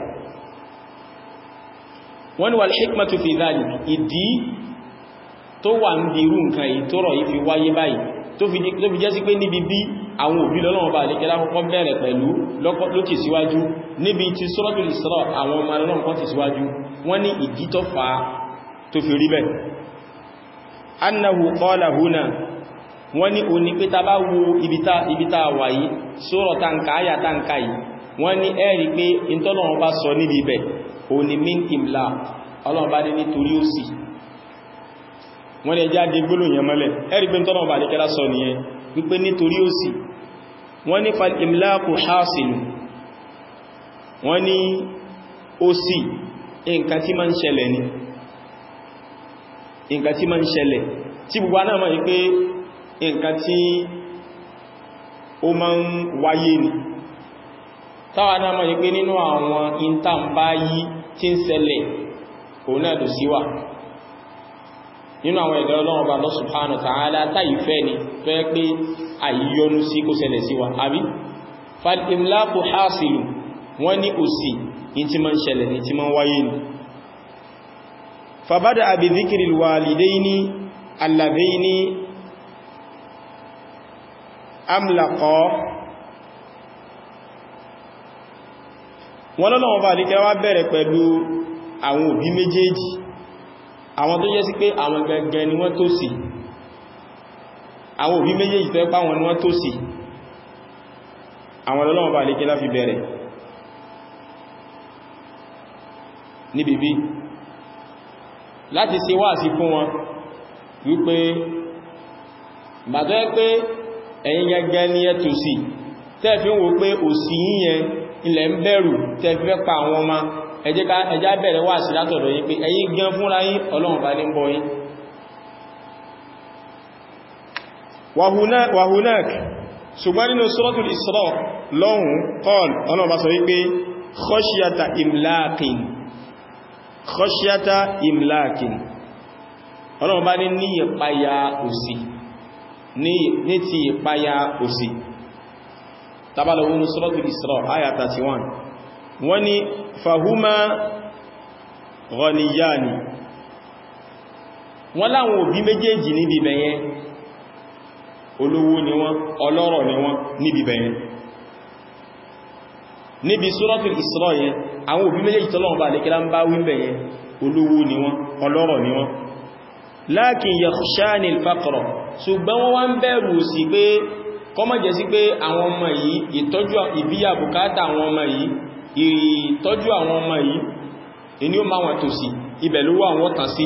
wọ́n ni wal hikmatu fi dhalik ìdí tó wà ń bí irú nǹkan yìí tó rọ̀ yìí fi wáyé báyìí tó fi jẹ́ sí pé níbi bí àwọn òbí lọ́lọ́wọ́ bá lékẹ́lá kọ́kọ́ bẹ̀rẹ̀ pẹ̀lú lókè síwájú níbi tí Suratul Isra àwọn ọmọ ọlọ́run kan ti síwájú wọ́n ní ìdí tó fa tó fi rí bẹ́ẹ̀ annahu qala huna wọ́n ní òní pé ta bá wo ibi tá wà yìí sura tánkà ayà tánkà yìí wọ́n ní ẹ̀rí pé ìtọ́lọ́wọ́ bá sọ níbi ibẹ̀ òní min imla ọlọ́run bá ní nítorí òsì wọ́n lè jáde gbólóyìn mọ́lẹ̀ ẹ̀rí pé ìtọ́lọ́wọ́ bá lè kẹ́lá sọ nìyẹn wípé nítorí òsì wọ́n ní fal imlaku hasilu wọ́n ní òsì nǹkan tí ma ń ṣẹlẹ̀ ni nǹkan tí ma ń ṣẹlẹ̀ tí gbogbo náà mọ̀ wípé nǹkan tí ó ma ń wáyé ni táwa náà mọ̀ wípé nínú àwọn ìntàmbáyí tí ń ṣẹlẹ̀ òun náà lò síwà nínú àwọn ẹ̀dẹ̀ Ọlọ́run Ọba Allah subhanahu wa ta'ala táìfẹ́ ni tó yẹ pé àyíyọnú sí kó ṣẹlẹ̀ sí wa àbí fal imlaqu hasilu wọ́n ní òsì in ti ma ń ṣẹlẹ̀ ní ti ma ń wáyé ni fabada bi dhikri alwalidaini alladhaini amlaqa wọ́n lọ́nà ọba àdíkẹ́ wá bẹ̀rẹ̀ pẹ̀lú àwọn òbí méjèèjì àwọn tó jẹ́ sí pé àwọn gẹ́gẹ́ ni wọ́n tòsí àwọn òbí méjèèjì tó ẹ́pá wọn ni wọ́n tòsí àwọn lọ́nà ọba àdíkẹ́ láfi bẹ̀rẹ̀ ní bíbí láti ṣe wáàsí fún wọn wípé bàtọ́ ẹ́ pé ẹ̀yin gẹ́gẹ́ ni ẹ tòsí tẹ́ẹ̀fí ń wo pé òsì yíyẹn ilẹ̀ ń bẹ̀rù tẹ́fẹ́ pa àwọn ọmọ ẹjá bẹ̀rẹ̀ wà sí látọ̀dọ̀ yín pé ẹ̀yin gan fúnra yín Ọlọ́run bá ní ń bọ́ yín wàhúnáàk ṣùgbọ́n nínú suratul Isra lọ́hùn qal Ọlọ́run bá sọ wípé khashyata imlakin Ọlọ́run bá ní ìpayà òsì ní ti ìpayà òsì tabalawo ní suratul Isra ayat 31 wọ́n ní fahuma ghaniyani wọ́n láwọn òbí méjèèjì níbi bẹ̀yẹn olówó ni wọ́n ọlọ́rọ̀ ni wọ́n níbi bẹ̀yẹn níbi suratul Isra yẹn àwọn òbí méjèèjì tọ́lọ́wọ́n bá lè kílá ń bá wí bẹ̀yẹn olówó ni wọ́n ọlọ́rọ̀ ni wọ́n lakin yakhshani al-faqra ṣùgbọ́n wọ́n wá ń bẹ̀rù sí pé kọ́mọ̀ jẹ́ sí pé àwọn ọmọ yìí ìtọ́jú ìbíyà bùkátà àwọn ọmọ yìí ìtọ́jú àwọn ọmọ yìí inú ó máa wọn tò sí ibẹ̀ ló wà wọ́n tàn sí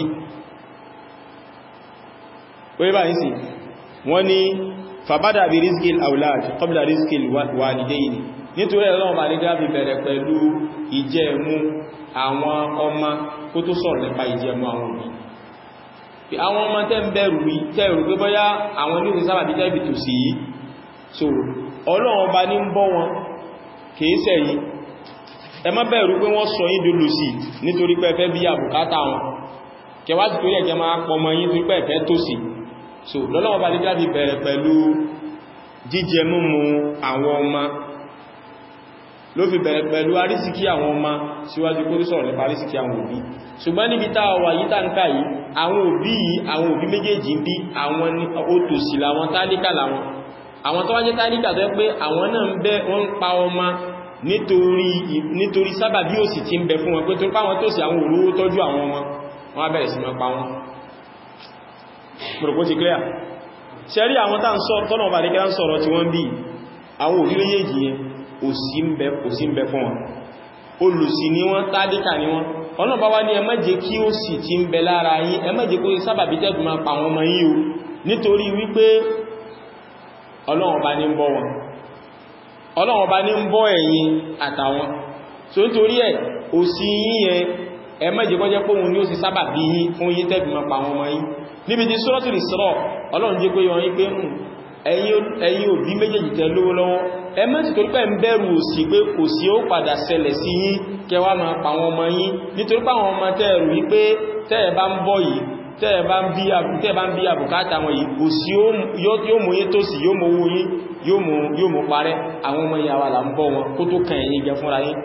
orí báyìí sí wọ́n ní fàbádà bí rizqil aulad qabla rizqil walidayni nítorí Ọlọ́run bá nígbà bí bẹ̀rẹ̀ pẹ̀lú ìjẹ̀mú àwọn ọmọ kó tó sọ̀rọ̀ nípa ìjẹ̀mú àwọn òbí àwọn ọmọ tẹ́ ń bẹ̀rù pé bọ́yá àwọn ní òsì sábàbí tẹ́bì tò sí yìí so Ọlọ́run bá ní ń bọ́ wọn kìí sẹ́yìn ẹ má bẹ̀rù pé wọ́n sọ yín dolo sí nítorí pé ẹ fẹ́ bí àbùkátà wọn kẹwàá ti torí ẹ̀jẹ̀ máa pọ̀ mọ́ yín torí pé ẹ fẹ́ tò sí so lọ́lọ́run bá nígbà bí bẹ̀rẹ̀ pẹ̀lú jíjẹ múmu àwọn ọmọ ló fi bẹ̀rẹ̀ pẹ̀lú arísìkí àwọn ọmọ síwájú kó tó sọ̀rọ̀ nípa arísìkí àwọn òbí ṣùgbọ́n níbi táa wà yí táǹkà yìí àwọn òbí méjèèjì ń bí àwọn òtòṣì làwọn tálíkà làwọn àwọn tó wájẹ́ tálíkà tó pé àwọn náà ń bẹ wọ́n ń pa ọmọ nítorí sábàbí òsì tí ń bẹ fún wọn pé tó páwọn tó sì àwọn olówó tọ́jú àwọn ọmọ wọ́n bẹ̀rẹ̀ sí máa pa wọn mọ̀rọ̀kó ti clear ṣẹ́rí àwọn tọ́nà ọba àdíkẹ́ ń sọ̀rọ̀ tí wọ́n bí àwọn òbí méjèèjì yẹn òsì ń bẹ fún wọn olùsì ni wọ́n tálíkà ni wọ́n ọ̀nà bá wá ní ẹ má jẹ́ kí ó sì ti ń bẹ lára yín ẹ má jẹ́ kó sábàbí tẹ́dùn máa pa àwọn ọmọ yín o nítorí wípé Ọlọ́run bá ní ń bọ́ wọn Ọlọ́run bá ní ń bọ́ ẹ̀yin àtàwọn so nítorí ẹ̀ òsì yín yẹn ẹ má jẹ́ kó jẹ́ pé òun ni ó sì sábàbí yín fún yín tẹ́dùn máa pa àwọn ọmọ yín níbi tí Suratul Isra Ọlọ́run jẹ́ pé yọ yín pé ẹ̀yin òbí méjèèjì tẹ́ lówó lọ́wọ́ ẹ má sì torí pé ń bẹ̀rù òsì pé kò sí ó padà ṣẹlẹ̀ sí yín kẹwàá máa pa àwọn ọmọ yín nítorí pé àwọn ọmọ tẹ́ẹ̀rù wípé tẹ́ẹ̀ bá ń bọ́ yìí tẹ́ẹ̀ bá ń bí àbùkátà wọn yìí òsì yóò mú yín tó sì yóò mú owó yín yóò mú parẹ́ àwọn ọmọ ìyàwó là ń bọ́ wọn kó tó kàn yín jẹ fúnra yín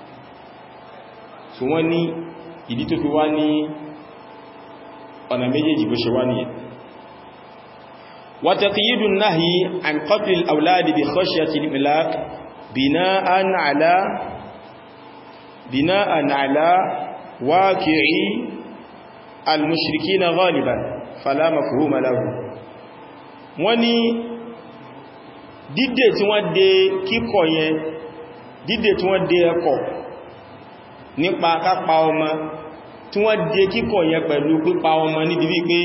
so wọ́n ní ìdí tó fi wá ní ọ̀nà méjèèjì bó ṣe wá nìyẹn وتقييد النهي عن قتل الأولاد بخشية الإملاق بناء على واقع المشركين غالبا فلا مفهوم له wọ́n ní dídè tí wọ́n dé kíkọ̀ yẹn dídè tí wọ́n dé ẹkọ̀ nípa kápa ọmọ tí wọ́n dé kíkọ̀ yẹn pẹ̀lú pípa ọmọ níbi wípé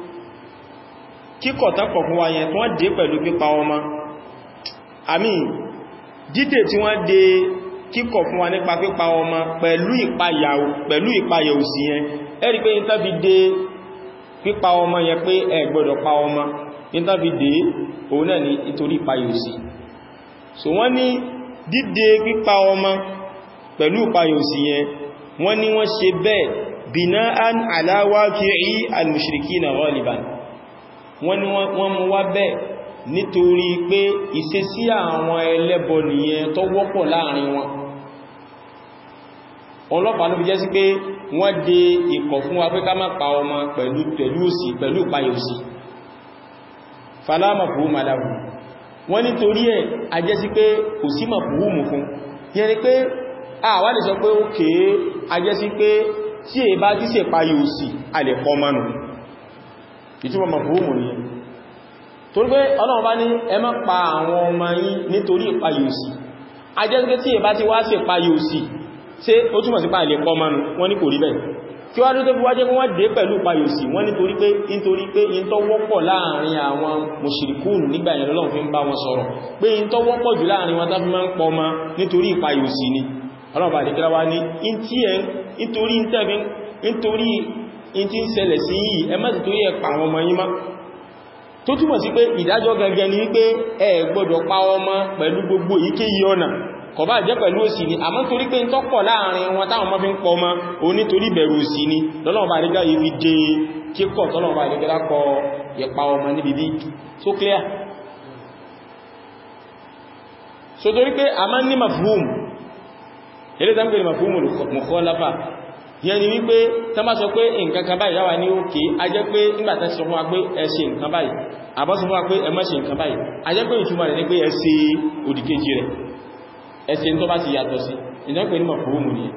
kíkọ̀ tápọ̀ fún wa yẹn tí wọ́n dé pẹ̀lú pípa ọmọ àmì dídè tí wọ́n dé kíkọ̀ fún wa nípa pípa ọmọ pẹ̀lú ìpayà òsì yẹn ẹ̀rí pé ìtàbí dé pípa ọmọ yẹn pé ẹ gbọ́dọ̀ pa ọmọ ìtàbí dé òun náà ní ìtorí ìpayà òsì so wọ́n ní dídè pípa ọmọ pẹ̀lú ìpayà òsì yẹn wọ́n ní wọ́n ṣe bẹ́ẹ̀ bina'an ala waqi'i al-mushrikina ghaliban wọ́n ní wọ́n mú wá bẹ́ẹ̀ nítorí pé ìṣesí àwọn ẹlẹ́bọ nìyẹn tó wọ́pọ̀ láàrin wọn ọlọ́pàá ló fi jẹ́ sí pé wọ́n dé ìkọ̀ fún wa pé ká má pa ọmọ pẹ̀lú òsì pẹ̀lú ìpayà òsì fala mafhuma lahu wọ́n nítorí ẹ̀ a jẹ́ sí pé kò sí mafhumu fún yẹn ni pé àwa lè sọ pé ókè a jẹ́ sí pé tí è bá tí ṣe ìpayà òsì a lè pọ̀ mọ́nu ìtumọ̀ mafhumu ni torí pé Ọlọ́run bá ní ẹ má pa àwọn ọmọ yín nítorí ìpayà òsì a jẹ́ sí pé tí è bá ti wá ṣe ìpayà òsì ṣé ó túnmọ̀ sí pa ilẹ̀ pọ̀ mọ́nu wọ́n ní kò rí bẹ́ẹ̀ kí wá tó fi wájẹ́ wọ́n dé pẹ̀lú ìpayòsí wọ́n nítorí pé in tó wọ́pọ̀ láàrin àwọn mùṣìríkùn nígbà yẹn Ọlọ́run fi ń bá wọn sọ̀rọ̀ pé in tó wọ́pọ̀ jù láàrin wọn tó fi máa ń pọ̀ mọ́ nítorí ìpayòsí ni Ọlọ́run bá dìkíra wá ní nítorí in tí ń ṣẹlẹ̀ sí yìí ẹ má sì torí ẹ pa àwọn ọmọ yín mọ́ tó túnmọ̀ sí pé ìdájọ́ gangan ni wípé ẹ gbọ́dọ̀ pa ọmọ pẹ̀lú gbogbo èyíkéyìí ọ̀nà kò bá jẹ́ pẹ̀lú òsì ni àmọ́ torí pé ń tọ́pọ̀ láàrin wọn táwọn ọmọ fi ń pọ̀ ọmọ onítorí bẹ̀rù òsì ni lọ́lọ́wọ́ bá rígá yìí fi dé kíkọ̀ tọ́lọ́wọ́ bá rígá kọ ìpa ọmọ níbi bí so clear so torí pé a máa ní mafhum ilé tánpé mafhum mukhalafa yẹn ni wípé tán bá sọ pé nǹkan kan báyìí yáwà ní òkè a jẹ́ pé nígbàtà sọ fún wa pé ẹ ṣe nǹkan báyìí àbọ́ sọ fún wa pé ẹ má ṣe nǹkan báyìí a jẹ́ pé ìtumọ̀ rẹ̀ ní pé ẹ ṣe òdìkejì rẹ̀ ẹsẹ̀ tó bá ti yàtọ̀ sí ìdánpẹ̀ ní mafhumu ní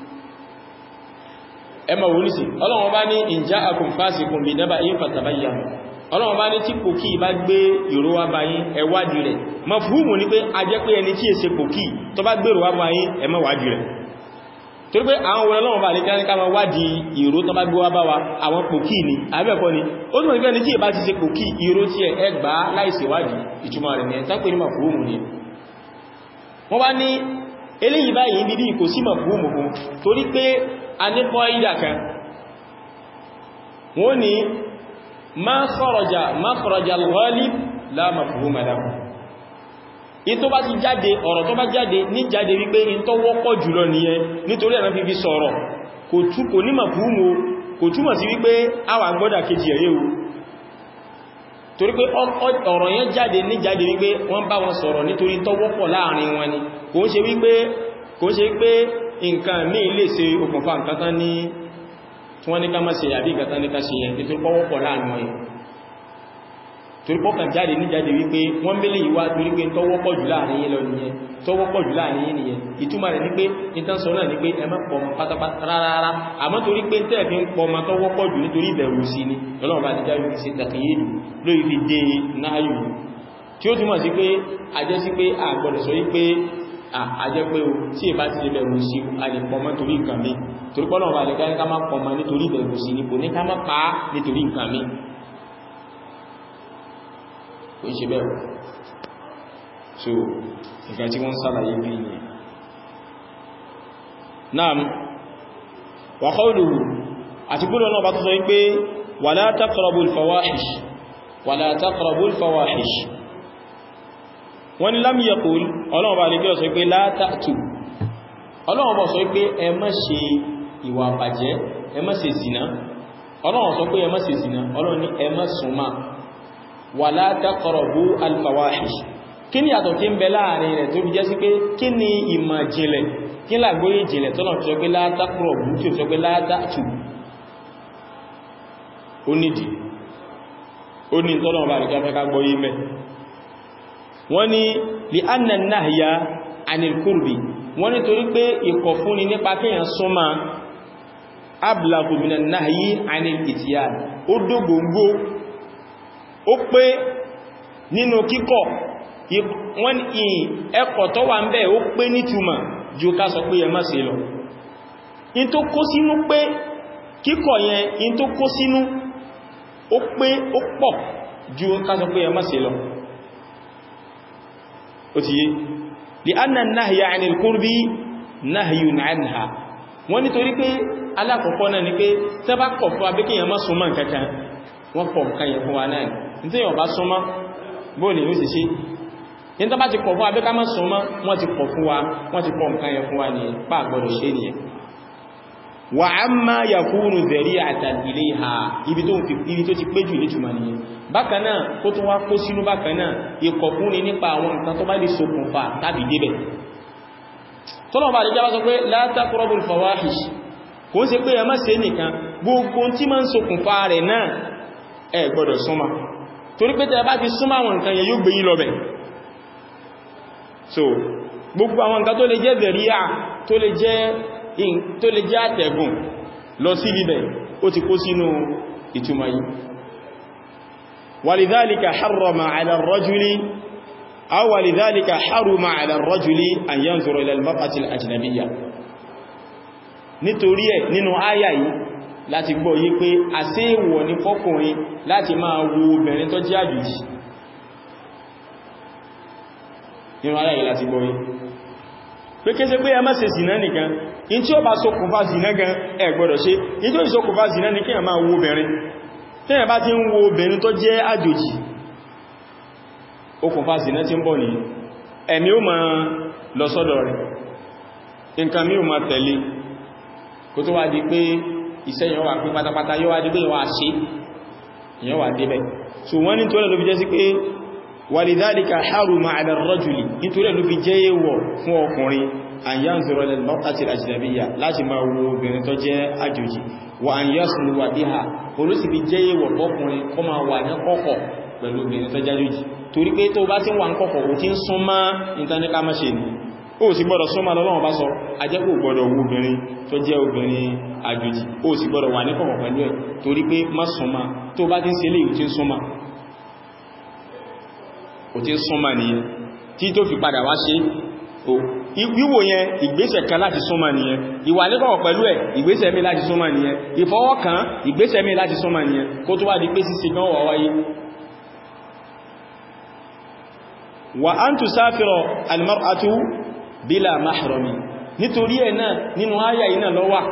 ẹmà wọ́n ní sí Ọlọ́run bá ní in ja'akum fasiqun binaba'in fatabayyanu Ọlọ́run bá ní tí pòkí bá gbé ìró wá báyín ẹ wádìí rẹ̀ mafhumu ní pé a jẹ́ pé ẹni tí è ṣe pòkí tó bá gbèrò wá báyín ẹ má wádìí rẹ̀ torí pé àwọn wọ́n Ọlọ́run bá ní ká máa wádìí ìró tó bá gbé wá bá wa àwọn pòkí ni àbẹ́ẹ̀kọ́ ni ó túnmọ̀ sí pé ẹni tí è bá ti ṣe pòkí ìró tí ẹ gbà láìṣèwádìí ìtumọ̀ rẹ̀ ní ẹ̀tàpẹ̀ ní mafhumu ní wọ́n wá ní eléyìí báyìí níbi kò sí mafhumu fún torí pé a ní kọ́ ìdà kan wọ́n ní ma kharaja al-ghalib la mafhuma lahu in tó bá ti jáde ọ̀rọ̀ tó bá jáde ní jáde wípé in tó wọ́pọ̀ jùlọ nìyẹn nítorí ẹ̀nà fi sọ̀rọ̀ kò ní mafhumu kò túmọ̀ sí wípé àwa gbọ́dà kejì ẹ̀yẹ́ o torí pé ọ̀rọ̀ yẹn jáde ní jáde wípé wọ́n bá wọn sọ̀rọ̀ nítorí tó wọ́pọ̀ láàrin wọn ni kò ń ṣe wípé nǹkan míì lè ṣe okùnfà nǹkan tán ní tí wọ́n ní ká má ṣe àbí nǹkan tán ní ká ṣe yẹn nítorí pọ́ wọ́pọ̀ láàrin wọn yẹn torí pọ́ kàn jáde ní jáde wípé wọ́n mẹ́lẹ̀ ìwá torí pé tó wọ́pọ̀ jù láàrin yín lọ nìyẹn tó wọ́pọ̀ jù láàrin yín nìyẹn ìtumọ̀ rẹ̀ ní pé ìtàn sọ náà ní pé ẹ má pọ̀ mọ́ pátápátá rárá àmọ́ torí pé tẹ́ẹ̀ fi ń pọ̀ mọ́ tó wọ́pọ̀ jù nítorí ìbẹ̀rù sí ni Ọlọ́run bá ti jáwé fi ṣe tàkìyèdù lórí fi dé náàyù tí ó túmọ̀ sí pé ajẹ́ sí pé àgbọ̀dọ̀ sọ wípé ajẹ́ pé o tí è bá ti bẹ̀rù sí a lè pọ̀ mọ́ torí nǹkan mi torí pé Ọlọ́run bá lè ká má pọ̀ mọ́ nítorí ìbẹ̀rù sí ni kò ní ká má pa á nítorí nǹkan mi kò ń ṣe bẹ̀rù so nǹkan tí wọ́n sálàyé bí ní náà wa qawluhu àti gbọ́nà náà bá tó sọ wípé wala taqrabul fawahish wala taqrabul fawahish wọ́n lam yaqul Ọlọ́run bá lè kí ọ sọ wípé la ta'tu Ọlọ́run bá sọ wípé ẹ má ṣe ìwà bàjẹ́ ẹ má ṣe zina Ọlọ́run sọ pé ẹ má ṣe zina Ọlọ́run ní ẹ má súnmọ́ wala taqrabu al-fawahish kí ni àtọ̀ tí ń bẹ láàrin rẹ̀ tó fi jẹ́ sí pé kí ni ìmọ̀ jìnlẹ̀ kí lágbóyé jìnlẹ̀ tọ́nà fi sọ pé la taqrabu tí ó sọ pé la ta'tu ó nídìí ó ní tọ́nà bá rí káfẹ́ká gbóyé mẹ́ wọ́n ni li anna an-nahya 'anil qurbi wọ́n ni torí pé ìkọ̀fúnni nípa kíyàn súnmọ́ ablagu min an-nahyi 'anil ityan ó dógóngó ó pé nínú kíkọ̀ wọ́n ẹ̀kọ̀ tó wà ń bẹ ó pé nítumọ̀ ju ká sọ pé ẹ má ṣe lọ in tó kó sínú pé kíkọ̀ yẹn in tó kó sínú ó pé ó pọ̀ ju ká sọ pé ẹ má ṣe lọ ó ti yé li anna an-nahya 'anil qurbi nahyun 'anha wọ́n nítorí pé alákọ̀ọ́kọ́ náà ni pé tẹ́ bá kọ̀ fún abẹ́kíyàn má súnmọ́ nǹkankan wọ́n pọ̀ nǹkan yẹ fún wa náà ní tí yàn bá súnmọ́ bóò ní ó sì ṣe ní tó bá ti pọ̀ fún abẹ́ká má súnmọ́ wọ́n ti pọ̀ fún wa wọ́n ti pọ̀ nǹkan yẹ fún wa ní pà gbọ́dọ̀ ṣe nìyẹn wa amma yakunu dhari'atan ilayha ibi tó ti péjù ní túnmà nìyẹn bákanáà kó tún wá kó sínú bákanáà ìkọ̀fúnni nípa àwọn nǹkan tó bá lè ṣokùnfà tàbí débẹ̀ tọ́lọ̀ bá lè jábá sọ pé la taqrabul fawahish kò ń ṣe pé ẹ má ṣe nìkan gbogbo tí ma ń ṣokùnfà rẹ̀ náà ẹ gbọ́dọ̀ súnmọ́ torí pé tẹ́ bá ti súnmọ́ àwọn nǹkan yẹn yóò gbé yín lọ bẹ̀ so gbogbo àwọn nǹkan tó lè jẹ́ zẹ̀ríyà tó lè jẹ́ àtẹ̀gùn lọ sí ibẹ̀ ó ti kó sínú ìtumọ̀ yìí walidhalika harrama ala ar-rajuli aw walidhalika haruma ala ar-rajuli an yanzura ila al-mar'ati al-ajnabiyya nítorí ẹ̀ nínú áyà yìí láti gbọ́ yí pé àṣẹ́wọ̀ ní fọ́kùnrin láti máa wo obìnrin tó jẹ́ àjòjì nínú áyà yìí láti gbọ́ yí pé kése pé ẹ má ṣe zìnà nìkan in tí ó bá ṣokùnfà zìnà gan ẹ gbọ́dọ̀ ṣe in tí ó ṣokùnfà zìnà ní kí ẹ máa wo obìnrin tí ẹ bá ti ń wo obìnrin tó jẹ́ àjòjì okùnfà zìnà tí ń bọ̀ nìyí ẹ̀mí ó máa lọ sọ́dọ̀ rẹ̀ nǹkan mí ó máa tẹ̀lé kó tó wá di pé iṣẹ́ yẹn wà pé pátápátá yóò wá di pé wà ṣe yẹn wà débẹ̀ so wọ́n ní tó lẹ́ ló fi jẹ́ sí pé walidhalika haruma ala ar-rajuli nítorí ló fi jẹ́ èèwọ̀ fún ọkùnrin an yanzura ila al-mar'ati al-ajnabiyya láti máa wo obìnrin tó jẹ́ àjòjì wa an yasluwa biha olóṣì fi jẹ́ èèwọ̀ fọ́kùnrin kó máa wà ní kọ̀kọ̀ pẹ̀lú obìnrin tó jẹ́ àjòjì torí pé tó bá ti wà ní kọ̀kọ̀ ó ti ń súnmọ́ ìtàníká máṣe ni ó sì gbọ́dọ̀ súnmọ́ lọ́wọ́ bá sọ ajẹ́kò gbọ́dọ̀ wo obìnrin tó jẹ́ obìnrin àjòjì ó sì gbọ́dọ̀ wà ní kọ̀kọ̀ pẹ̀lú ẹ̀ torí pé má súnmọ́ tó bá ti ń ṣe lè ò ti ń súnmọ́ ò ti ń súnmọ́ nìyẹn tí tó fi padà wá ṣe wíwò yẹn ìgbésẹ̀ kan láti súnmọ́ nìyẹn ìwà ní kọ̀kọ̀ pẹ̀lú ẹ̀ ìgbésẹ̀ mi láti súnmọ́ nìyẹn ìfọwọ́kàn ìgbésẹ̀ mi láti súnmọ́ nìyẹn kó tó wá di pé síse gan wà wáyé wa an tusafira al-mar'atu bila mahrami nítorí ẹ̀ náà nínú àyà yìí náà ló wà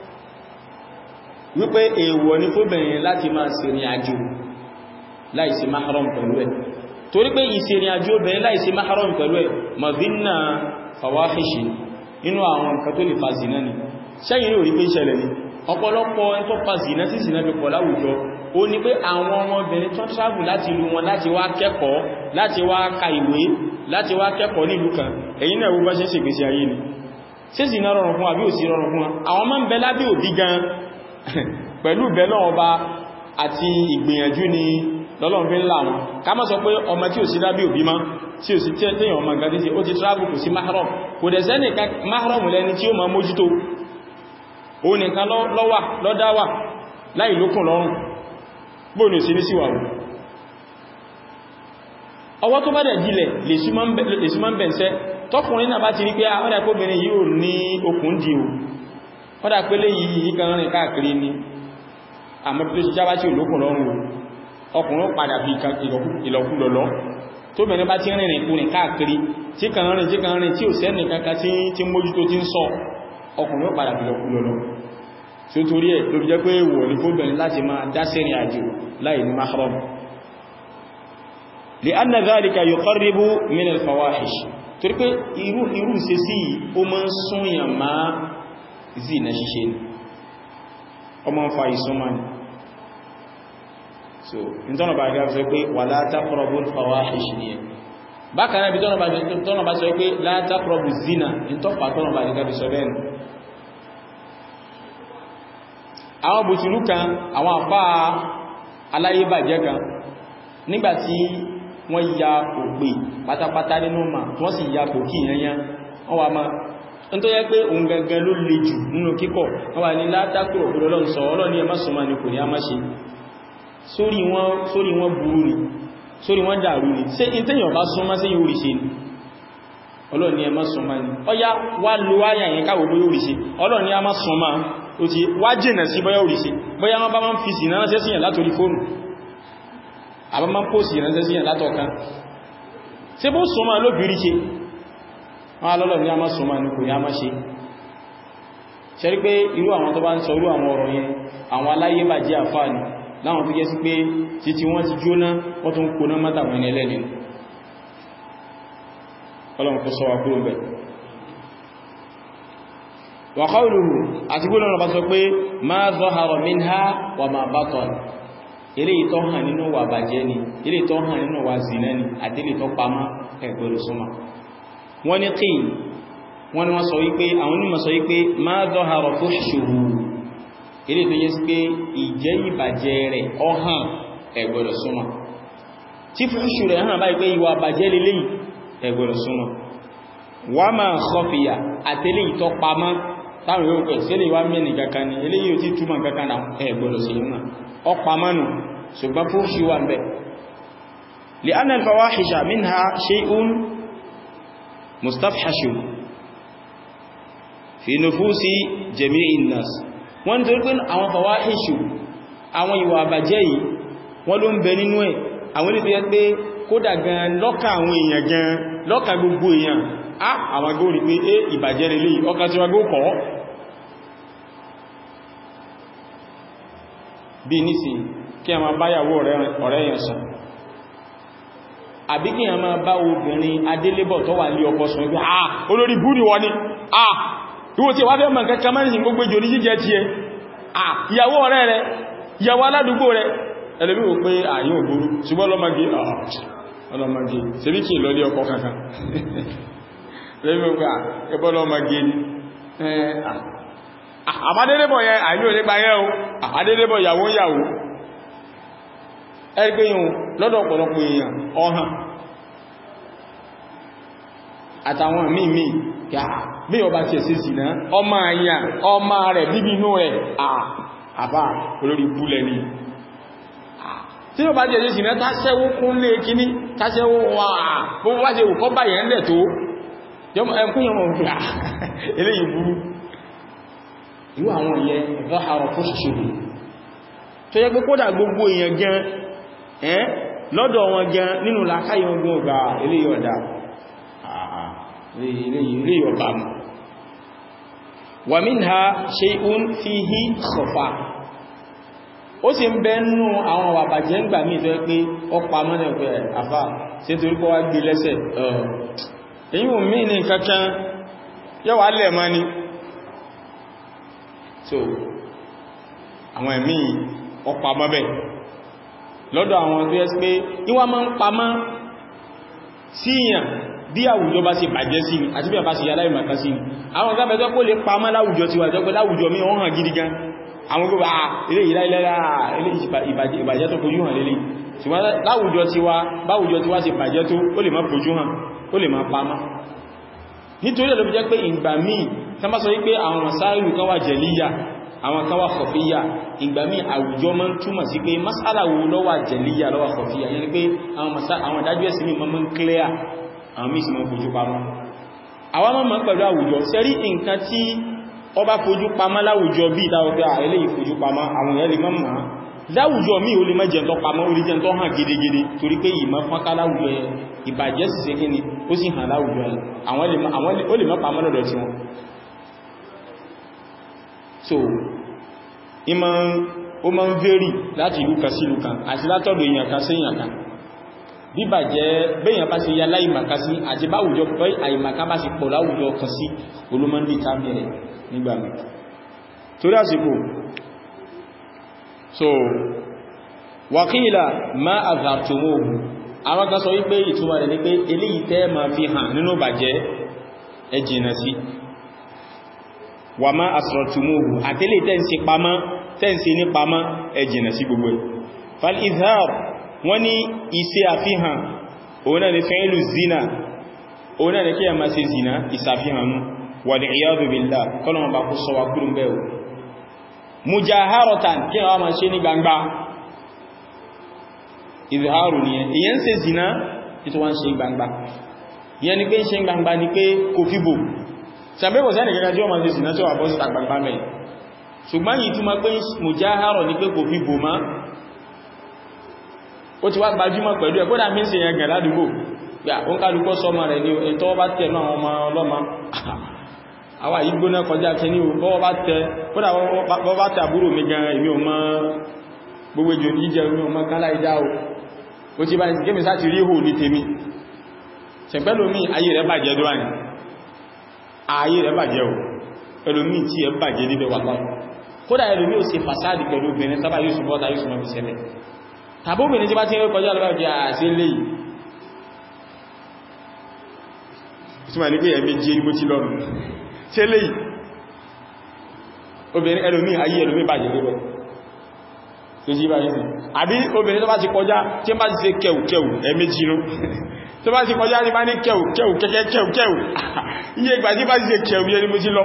wípé èèwọ̀ ní fóbìnrin láti máa ṣèrìn àjò láìsí mahram pẹ̀lú ẹ̀ torí pé ìṣèrìn àjò obìnrin láìsí mahram pẹ̀lú ẹ̀ mazinna fawahishi nínú àwọn nǹkan tó lè fa zina ni sẹ́yìn rí pé ìṣẹ̀lẹ̀ ni ọ̀pọ̀lọpọ̀ ẹni tó fa zina tí zina fi pọ̀ láwùjọ ó ní pé àwọn ọmọbìnrin tó travel láti ìlú wọn láti wá kẹ́kọ̀ọ́ láti wá ka ìwé láti wá kẹ́kọ̀ọ́ ní ìlú kan èyí náà wó bá ṣe ṣègbésí ayé ni ṣé zina rọrùn fún àbí ò sí rọrùn fún àwọn máa ń bẹ lábẹ́ òbí gan pẹ̀lú bẹ lọ́wọ́ bá àti ìgbìyànjú ni lọ́lọ́run fi ń là wọn ká má sọ pé ọmọ tí ò sí lábẹ́ òbí má tí ò sí tẹ́yàn ọmọ nǹkan tí ó ti travel kò sí mahram kò dẹ̀ sẹ́nì mahram lẹni tí ó máa mójútó ó nìkan lọ́dáwà láì lókùn lọ́rùn bóòlù sí ní síwàwó ọwọ́ tó bá dẹ̀ jílẹ̀ lè súnmọ́ ń bẹ̀ǹsẹ́ tọkùnrin náà bá ti rí pé ọ́dá kóbìnrin yìí ò ní okùn dì ò ọ́dá pé lè yìí kan rìn káàkiri ní àmọ́ tó ṣe jábá tí ò lókùn lọ́rùn ọkùnrin padà fi ìlọ̀kúlọ̀lọ́ tó bẹ̀rẹ̀ bá ti rìnrìn kúrin káàkiri tí kan rìn tí ò sẹ́nì kankan tí mójútó tí ń sọ ọkùnrin padà fi ìlọ̀kúlọ̀lọ́ tí ó torí ẹ̀ ló fi jẹ́ pé wọ̀ ní fóbìnrin láti máa dásẹ́rìn àjò láì ní mahram لأن ذلك يقرب من الفواحش torí pé irú ṣe sí ó máa ń súnyàn máa zina ṣíṣe ní ọmọ ń fa ìsúnmọ́ ni so in tọ́nà bá gá sọ pé wala taqrabul fawahish ní ẹ bákan náà bí tọ́nà bá sọ pé la taqrabu zina in tọ́pàá tọ́nà bá gá sọ bẹ́ẹ̀ àwọn bùtùlù kan àwọn àfá aláyébàjẹ́ kan nígbàtí wọ́n ya òpè pátápátá nínú ma wọ́n sì ya kò kí ìyẹnyẹn wọ́n wà máa ń tó yẹ pé òun gangan ló le jù nínú kíkọ̀ wọ́n wà ní látàkùrò òpèrè sọ ọlọ́ni ẹmọ́ sọmọ ní kò ní a má ṣe sórí wọn burú ni sórí wọn dàrú ni ṣe ìtẹ́yàn bá súnmọ́ sí yóò rí ṣe ni ọlọ́ni ẹmọ́ sọmọ ni ọya wá lo áyà yẹn káwò bó yóò rí ṣe ọlọ́ni a má sọmọ ó ti wá jìnà sí bọ́yá òrìṣẹ́ bọ́yá wọ́n bá máa ń fi sí náà sẹ́síyàn látorí fóònù àbá máa ń pò sí náà sẹ́síyàn látọ̀kan tí bó sọmọ́ lóbìrí ṣe wọ́n alọ́lọ́ ní a máa sọmọ́ ní kò ní a máa ṣe ṣẹ́rí pé irú àwọn tó bá ń sọ irú àwọn ọ̀rọ̀ yẹn àwọn aláyébàjẹ́ àfáàní láwọn tó jẹ́ sí pé títí wọ́n ti jóná wọ́n tún kó náà mátàwọn ẹni ẹlẹ́ni Ọlọ́run kó ṣọ́ wa kúrò bẹ̀ wa qawluhu àti gbọ́nà bá sọ pé ma zahara minha wa ma batan eléyìí tó hàn nínú wà bàjẹ́ ni eléyìí tó hàn nínú wà zina ni àti eléyìí tó pamọ́ ẹgbẹ̀rẹ̀ súnmọ́ wọ́n ní qil wọ́n ni wọ́n sọ wípé àwọn onímọ̀ sọ wípé ma zahara fuhshuhu eléyìí tó yẹ sí pé ìjẹ́ ìbàjẹ́ rẹ̀ ó hàn ẹgbẹ̀rẹ̀ súnmọ́ tí fuhshu rẹ̀ hàn báyìí pé ìwà bàjẹ́ lélẹ́yìí ẹgbẹ̀rẹ̀ súnmọ́ wa ma khafiya àti eléyìí tó pamọ́ táwọn yóò pẹ̀ sí eléyìí wá mẹ́ni kankan ni eléyìí ò tí túmọ̀ kankan náà ẹgbẹ̀rẹ̀ sí náà ọpa mánu ṣùgbọ́n fún ṣíwà ń bẹ̀. li'anna al-fawahisha minha shay'un mustafhashu fi nufusi jami'in nas wọ́n tó rí àwọn fawahishu àwọn ìwà àbàjẹ́ yìí wọ́n ló ń bẹ nínú ẹ̀ àwọn ilé tó yẹ pé kódà gan lọ́kà àwọn èèyàn gan lọ́kà gbogbo èèyàn àwọn agbó rí pé ìbàjẹ́ rẹ̀ lè ọkà tí wọ́n gbó kọ́ bí nísìn kí a máa báyàwó ọ̀rẹ́ yẹn sùn àbí kí a máa bá obìnrin adélébọ̀ tó wà ní ọkọ sùn wípé olórí búrì wọ́n ni ìwò tí wá fẹ́ mọ̀ kẹ́kẹ́ mẹ́rin sí gbogbo ìjò ní jíjẹ ti ẹ ìyàwó ọ̀rẹ́ rẹ̀ ìyàwó aládùúgbò rẹ̀ ẹlẹ́bí wò pé àyín ògbóró ṣùgbọ́n ọlọ́mọge ṣe bí kí lọ lé ọkọ kankan lẹ́bí wò pé ẹbọ́lọ́mọge ni àbádélébọ̀ yẹn àìní ò nípa yẹ́ o àbádélébọ̀ ìyàwó ìyàwó ẹgbẹ́ yìí lọ́dọ̀ ọ̀pọ̀lọpọ̀ èèyàn ọ̀hàn àtàwọn mímí yà bí ọba tí ẹ̀sẹ̀ sí náà ọmọ àyà ọmọ rẹ̀ bíbí inú rẹ̀ àbá olórí búlẹ̀ ní tí ọba tí ẹ̀sẹ̀ sí náà tásẹ́wó kún lé kíní tásẹ́wó wà gbogbo wá jẹ́ òkọ́ báyẹ̀ ńlẹ̀ tó ẹkún yọmọ òfin eléyìí burú ìwọ àwọn ìyẹn zọ́hàrọ̀ fún ṣíṣòro tó yẹ pé kódà gbogbo èèyàn gan lọ́dọ̀ wọn gan nínú làkáyẹ ogun ọgbà eléyìí ọ̀dá eléyìí ọba mú wa minha shay'un fihi khafa ó sì ń bẹ nínú àwọn àbàjẹ́ ń gbà mí tó yẹ pé ọpa mọ́nà pé àfà sí torí kọ́ wá gbé lẹ́sẹ̀ èyí ò mí ní kankan yọ́wà lẹ̀ mọ́ ni so àwọn ẹ̀mí ọpa mọ́bẹ̀ lọ́dọ̀ àwọn tó yẹ sí pé ìwà máa ń pamọ́ síyàn bí àwùjọ bá ṣe bàjẹ́ sí ni àti bí a bá ṣe yà láì màkà sí ni àwọn ọ̀gá bẹ̀tọ́ kó lè pamọ́ láwùjọ ti wà jọ pé láwùjọ mi wọ́n hàn gidi gan àwọn gbogbo ilé ìlàílẹ́lá ilé ìbàjẹ́ tó fojú hàn lélẹ̀ ṣùgbọ́n láwùjọ ti wá báwùjọ ti wá ṣe bàjẹ́ tó ó lè má fojú hàn ó lè má pamọ́ nítorí ló fi jẹ́ pé ìgbà míì tán bá sọ wípé àwọn masáìlù kan wà jẹ̀líyà àwọn kan wà khafiyya ìgbà míì àwùjọ máa ń túmọ̀ sí pé masala wo ló wà jẹ̀líyà ló wà khafiyya yẹn ni pé àwọn ìdájọ́ ẹ̀sìn mi máa ń clear àwọn míì sì máa ń fojú pamọ́ àwọn máa ń pẹ̀lú àwùjọ sẹ́rí nǹkan tí ó bá fojú pamọ́ láwùjọ bí ìdáwọ́ pé eléyìí fojú pamọ́ àwọn èèyàn lè mọ́ mọ́ láwùjọ míì ó lè má jẹ́ tó pamọ́ ó lè jẹ́ tó hàn gidigidi torí pé ìmọ̀ fọ́nká láwùjọ ẹ̀ ìbàjẹ́ sì ṣe kíni ó sì hàn láwùjọ ẹ̀ ó lè má pamọ́ lọ́dọ̀ tí wọn so ó máa ń vary láti ìlú kan sí ìlú kan àti látọ̀dọ̀ èèyàn kan sí èèyàn kan bíbàjẹ́ bẹ́yàn bá ṣe ya láìmàká sí àti báwùjọ pẹ́ àìmàká bá ṣe pọ̀ láwùjọ kan sí olómọ́ndì kámẹ́rẹ̀ nígbàmí torí àsìkò so wàkílà má àzàtòmóhù àwọn kan sọ wípé ìtumọ̀ rẹ̀ ní pé eléyìí tẹ́ ma fi hàn nínú bàjẹ́ ẹ jìnà sí wà má àsàtòmóhù àtẹ́lẹ̀ tẹ́ǹsí ní pamọ́ ẹ jìnà sí gbogbo ẹ̀ fal izhar wọ́n ní iṣẹ́ àfihàn òun náà ni fa'ilu zina òun náà ni kí a máa ṣe zina ìsàfihànú wal iyadu billah kọ́nà bá kú sọ wà kúrùn bẹ́ẹ̀ mujaharatan kí a máa ṣe ní gbangba izharu ni èyàn ṣe zina tí wọ́n ṣe gbangba yẹn ni pé ṣe gbangba ni pé kò fíbò sàbẹ́bọ̀ sẹ́nì gẹ́gẹ́ tí wọ́n máa ṣe zina tí wọ́n bọ́ sí gbangba mẹ́ ṣùgbọ́n yìí túnmọ̀ pé mujaharo ni pé kò fíbò má ó ti wá gbajúmọ̀ pẹ̀lú ẹ̀ kódà mí ń ṣe yẹn gẹ̀ ládùúgbò pé ó ń kálukọ́ sọmọ rẹ̀ ní ẹ̀tọ́ bá tẹ̀ náà ọmọ ọlọ́mọ àwà yìí gbóná kọjá kí ní bọ́wọ́ bá tẹ kódà bọ́ bá tẹ àbúrò mi gan èmi ò mọ̀ gbogbo ìjò ní ìjẹ omi ọmọ kálá ìdá ó ti bá ní gẹ́mì sáti rí hò ní tèmi ṣẹ̀pẹ́lú mi ayé rẹ̀ bàjẹ́ dúrà ní ayé rẹ̀ bàjẹ́ ò ẹlòmí tí ẹ bàjẹ́ níbẹ̀ wà láì kódà ẹlòmí ò ṣe fàsáàdì pẹ̀lú obìnrin tábà yóò ṣùgbọ́ta yóò ṣùgbọ́n fi ṣẹlẹ̀ tàbí obìnrin tí bá ti ń kọjá lọ́wọ́ jẹ́ àṣẹ léyìí ìtumà ní pé ẹ̀mí jẹ́ igbó tí lọ́rùn ṣe léyìí obìnrin ẹlòmí ayé ẹlòmí bàjẹ́ níbẹ̀ tó jí báyìí sí àbí obìnrin tó bá ti kọjá tí bá ti ṣe kẹwù ẹ̀mí jínú tó bá ti kọjá ní bá ní kẹwù iye ìgbà tí bá ti ṣe kẹwù yẹ ni mo ti lọ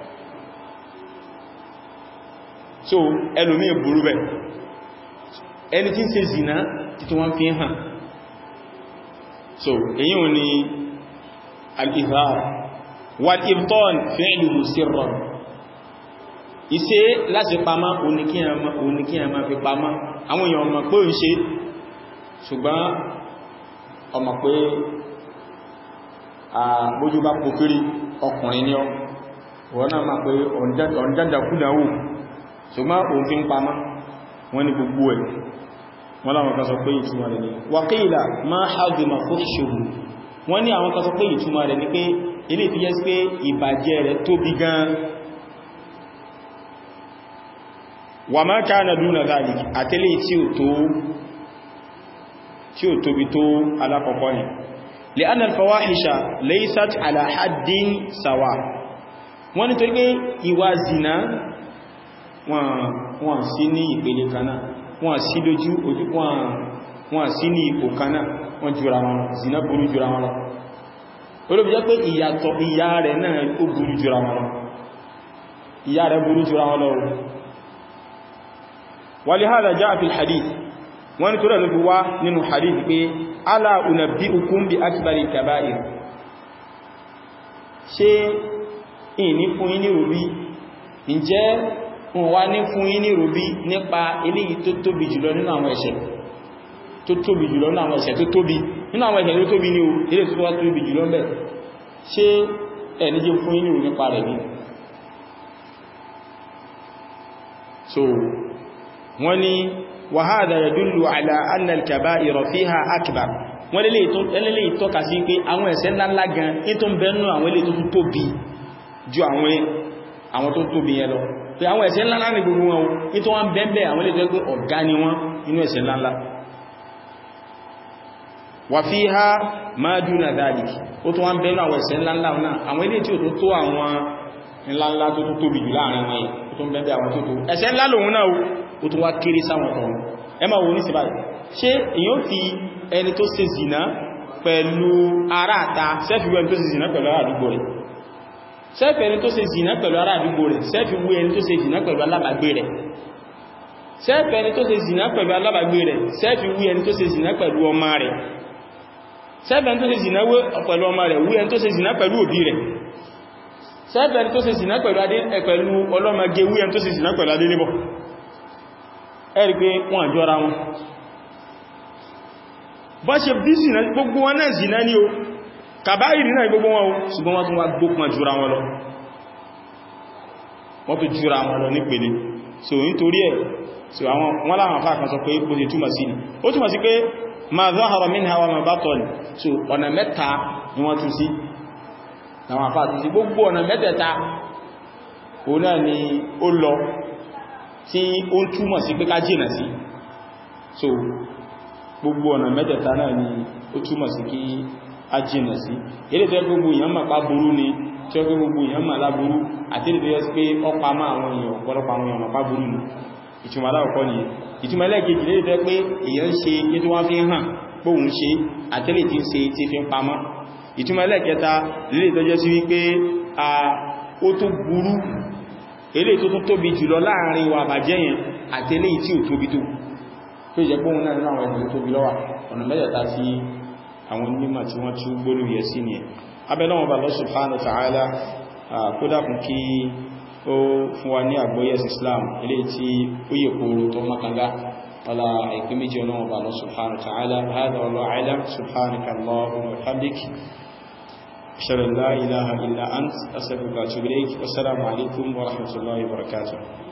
so ẹlòmí burú bẹ̀ ẹni tí ń ṣe zina títí wọ́n fi hàn so èyí ò ní al-izhar wal-ibtan fi'luhu sirran ìṣe láti pamá oníkíyàn máa fi pamá àwọn èèyàn mọ̀ pé ń ṣe ṣùgbọ́n ọmọ pé àbójú bá pòkiri ọkùnrin ní ọ wọ́n náà máa pé ọ̀njẹ́dàkúdàwò ṣùgbọ́n òun fi ń pamá wọ́n ní gbogbo ẹ̀ wọ́n láwọn kan sọ pé ìtumọ̀ rẹ̀ ní wàkílà máa hazima fuhshuhu wọ́n ní àwọn kan sọ pé ìtumọ̀ rẹ̀ ní pé ilé fi yẹ́ sí pé ìbàjẹ́ rẹ̀ tóbi gan wà máa kana duna dhalik àtẹ́lẹ̀ tí ó tóbi tó alákọ̀ọ́kọ́ yẹn li'anna al-fawahisha laysat ala haddin sawa wọ́n ní torí pé ìwà zina wọ́n sí ní ìpele kanáà wọ́n sí lójú ojú wọ́n sí ní ipò kanáà wọ́n jùra wọn zina burú jùra wọn lọ olóbi jẹ́ pé ìyà rẹ̀ náà ó burú jùra wọn lọ ìyà rẹ̀ burú jùra wọn lọ ولهذا جاء في الحديث wọ́n tó rẹ̀ lóbi wá nínú hadith pé ala unabbi'ukum bi akbari kaba'ir ṣé ìní fún yín ní rubí ǹjẹ́ wọ́n wá ní fún yín ní rubí nípa eléyìí tó tóbi jùlọ nínú àwọn ẹ̀ṣẹ̀ tó tóbi jùlọ nínú àwọn ẹ̀ṣẹ̀ tó tóbi nínú àwọn ẹ̀ṣẹ̀ tó tóbi ní o ilé tó wá tóbi jùlọ ń bẹ ṣé ẹni jẹ́ fún yín ní rubí nípa rẹ̀ ní so wọ́n ní wa hadha yadullu ala anna al-kaba'ira fiha akbar wọ́n lè tọ́ka sí pé àwọn ẹ̀ṣẹ̀ ńláńlá gan ní tó ń bẹnu àwọn ilé tó tóbi ju àwọn tó tóbi yẹn lọ pé àwọn ẹ̀ṣẹ̀ ńláńlá ní gbogbo wọn ní tó wọ́n bẹ́ẹ̀bẹ̀ àwọn ilé tó gbé ọ̀gá ni wọ́n inú ẹ̀ṣẹ̀ ńláńlá wa fiha ma duna dhalik ó tó wọ́n bẹ́ẹ̀nú àwọn ẹ̀ṣẹ̀ ńláńlá náà àwọn ilé tí ó tó àwọn ńláńlá tó tóbi jù láàrin wọn ó tó ń bẹ́ẹ̀bẹ̀ àwọn tó tó ẹ̀ṣẹ̀ ńlá lòun náà ó tún wá kéré sáwọn ọ̀run ẹ máa wo ní sí báyìí ṣé èyàn fi ẹni tó ṣe zìná pẹ̀lú ará àta sẹ́fì wé ẹni tó ṣe zìná pẹ̀lú ará àdúgbò rẹ̀ sẹ́fì ẹni tó ṣe zìná pẹ̀lú ará àdúgbò rẹ̀ sẹ́fì wé ẹni tó ṣe zìná pẹ̀lú alábàgbé rẹ̀ sẹ́fì ẹni tó ṣe zìná pẹ̀lú alábàgbé rẹ̀ sẹ́fì wé ẹni tó ṣe zìná pẹ̀lú ọmọ rẹ̀ sẹ́fì ẹni tó ṣe zìná pẹ̀lú ọmọ rẹ̀ wé ẹni tó ṣe zìná pẹ̀lú òbí rẹ̀ sẹ́fì ẹni tó ṣe zìná pẹ̀lú ọlọ́mọge wé ẹni tó ṣe zìná pẹ̀lú adélébọ̀ ẹ̀rí pé wọ́n àjọ́ra wọn bá ṣe bí zìnà gbogbo wọn náà zìnà ní o kàbáyìrì náà gbogbo wọn o ṣùgbọ́n wọ́n tún wá gbókùn jùra wọn lọ wọ́n tó jùra wọn lọ nípele so nítorí ẹ̀ so wọ́n láwọn afá kan sọ pé bó ṣe túmọ̀ sí ni ó túmọ̀ sí pé ma zahara minha wa ma batana so ọ̀nà mẹ́ta ni wọ́n tún sí láwọn afá tún sí gbogbo ọ̀nà mẹ́tẹ̀ẹ̀ta òun náà ni ó lọ tí ó ń túmọ̀ sí pé ká jìnà sí so gbogbo ọ̀nà mẹ́tẹ̀ẹ̀ta náà ni ó túmọ̀ sí kí a jìnà sí ilé tó yẹ gbogbo èèyàn mà pa burú ni tí ó gbogbo èèyàn mà láburú àti ilé tó yẹ pé ọpa má àwọn èèyàn ọ̀pọ̀lọpọ̀ àwọn èèyàn mà pa burú ni ìtumọ̀ aláwọ̀kọ́ ni ìtumọ̀ ẹlẹ́ẹ̀kejì lè tó yẹ pé èèyàn ń ṣe ní tó wá fi hàn pé òun ṣe àtẹ́lẹ̀ tí ń ṣe tí fi ń pamọ́ ìtumọ̀ ẹlẹ́ẹ̀kẹta lè tó jẹ́ sí wípé ó tó burú ilé tó tún tóbi jùlọ láàrin wa bàjẹ́ yẹn àti ilé tí ò tóbi tó jẹ́ pé òun náà láwọn ẹ̀dùn tóbi lọ́wà ọ̀nà mẹ́jẹ̀ta sí àwọn onímọ̀ tí wọ́n tún gbólú yẹ sí ni ẹ̀ abẹ́lọ́wọ̀n bá Allah subhanahu wa ta'ala kó dákun kí ó fún wa ní àgbóyẹ̀ Islam ilé tí ó yẹ kóró tó makanga wala àìpé méjì ọlọ́wọ̀n bá Allah subhanahu wa ta'ala hada wallahu a'lam subhanaka Allahumma wa bihamdik أشهد أن لا إله إلا أنت أستغفرك وأتوب إليك والسلام عليكم ورحمة الله وبركاته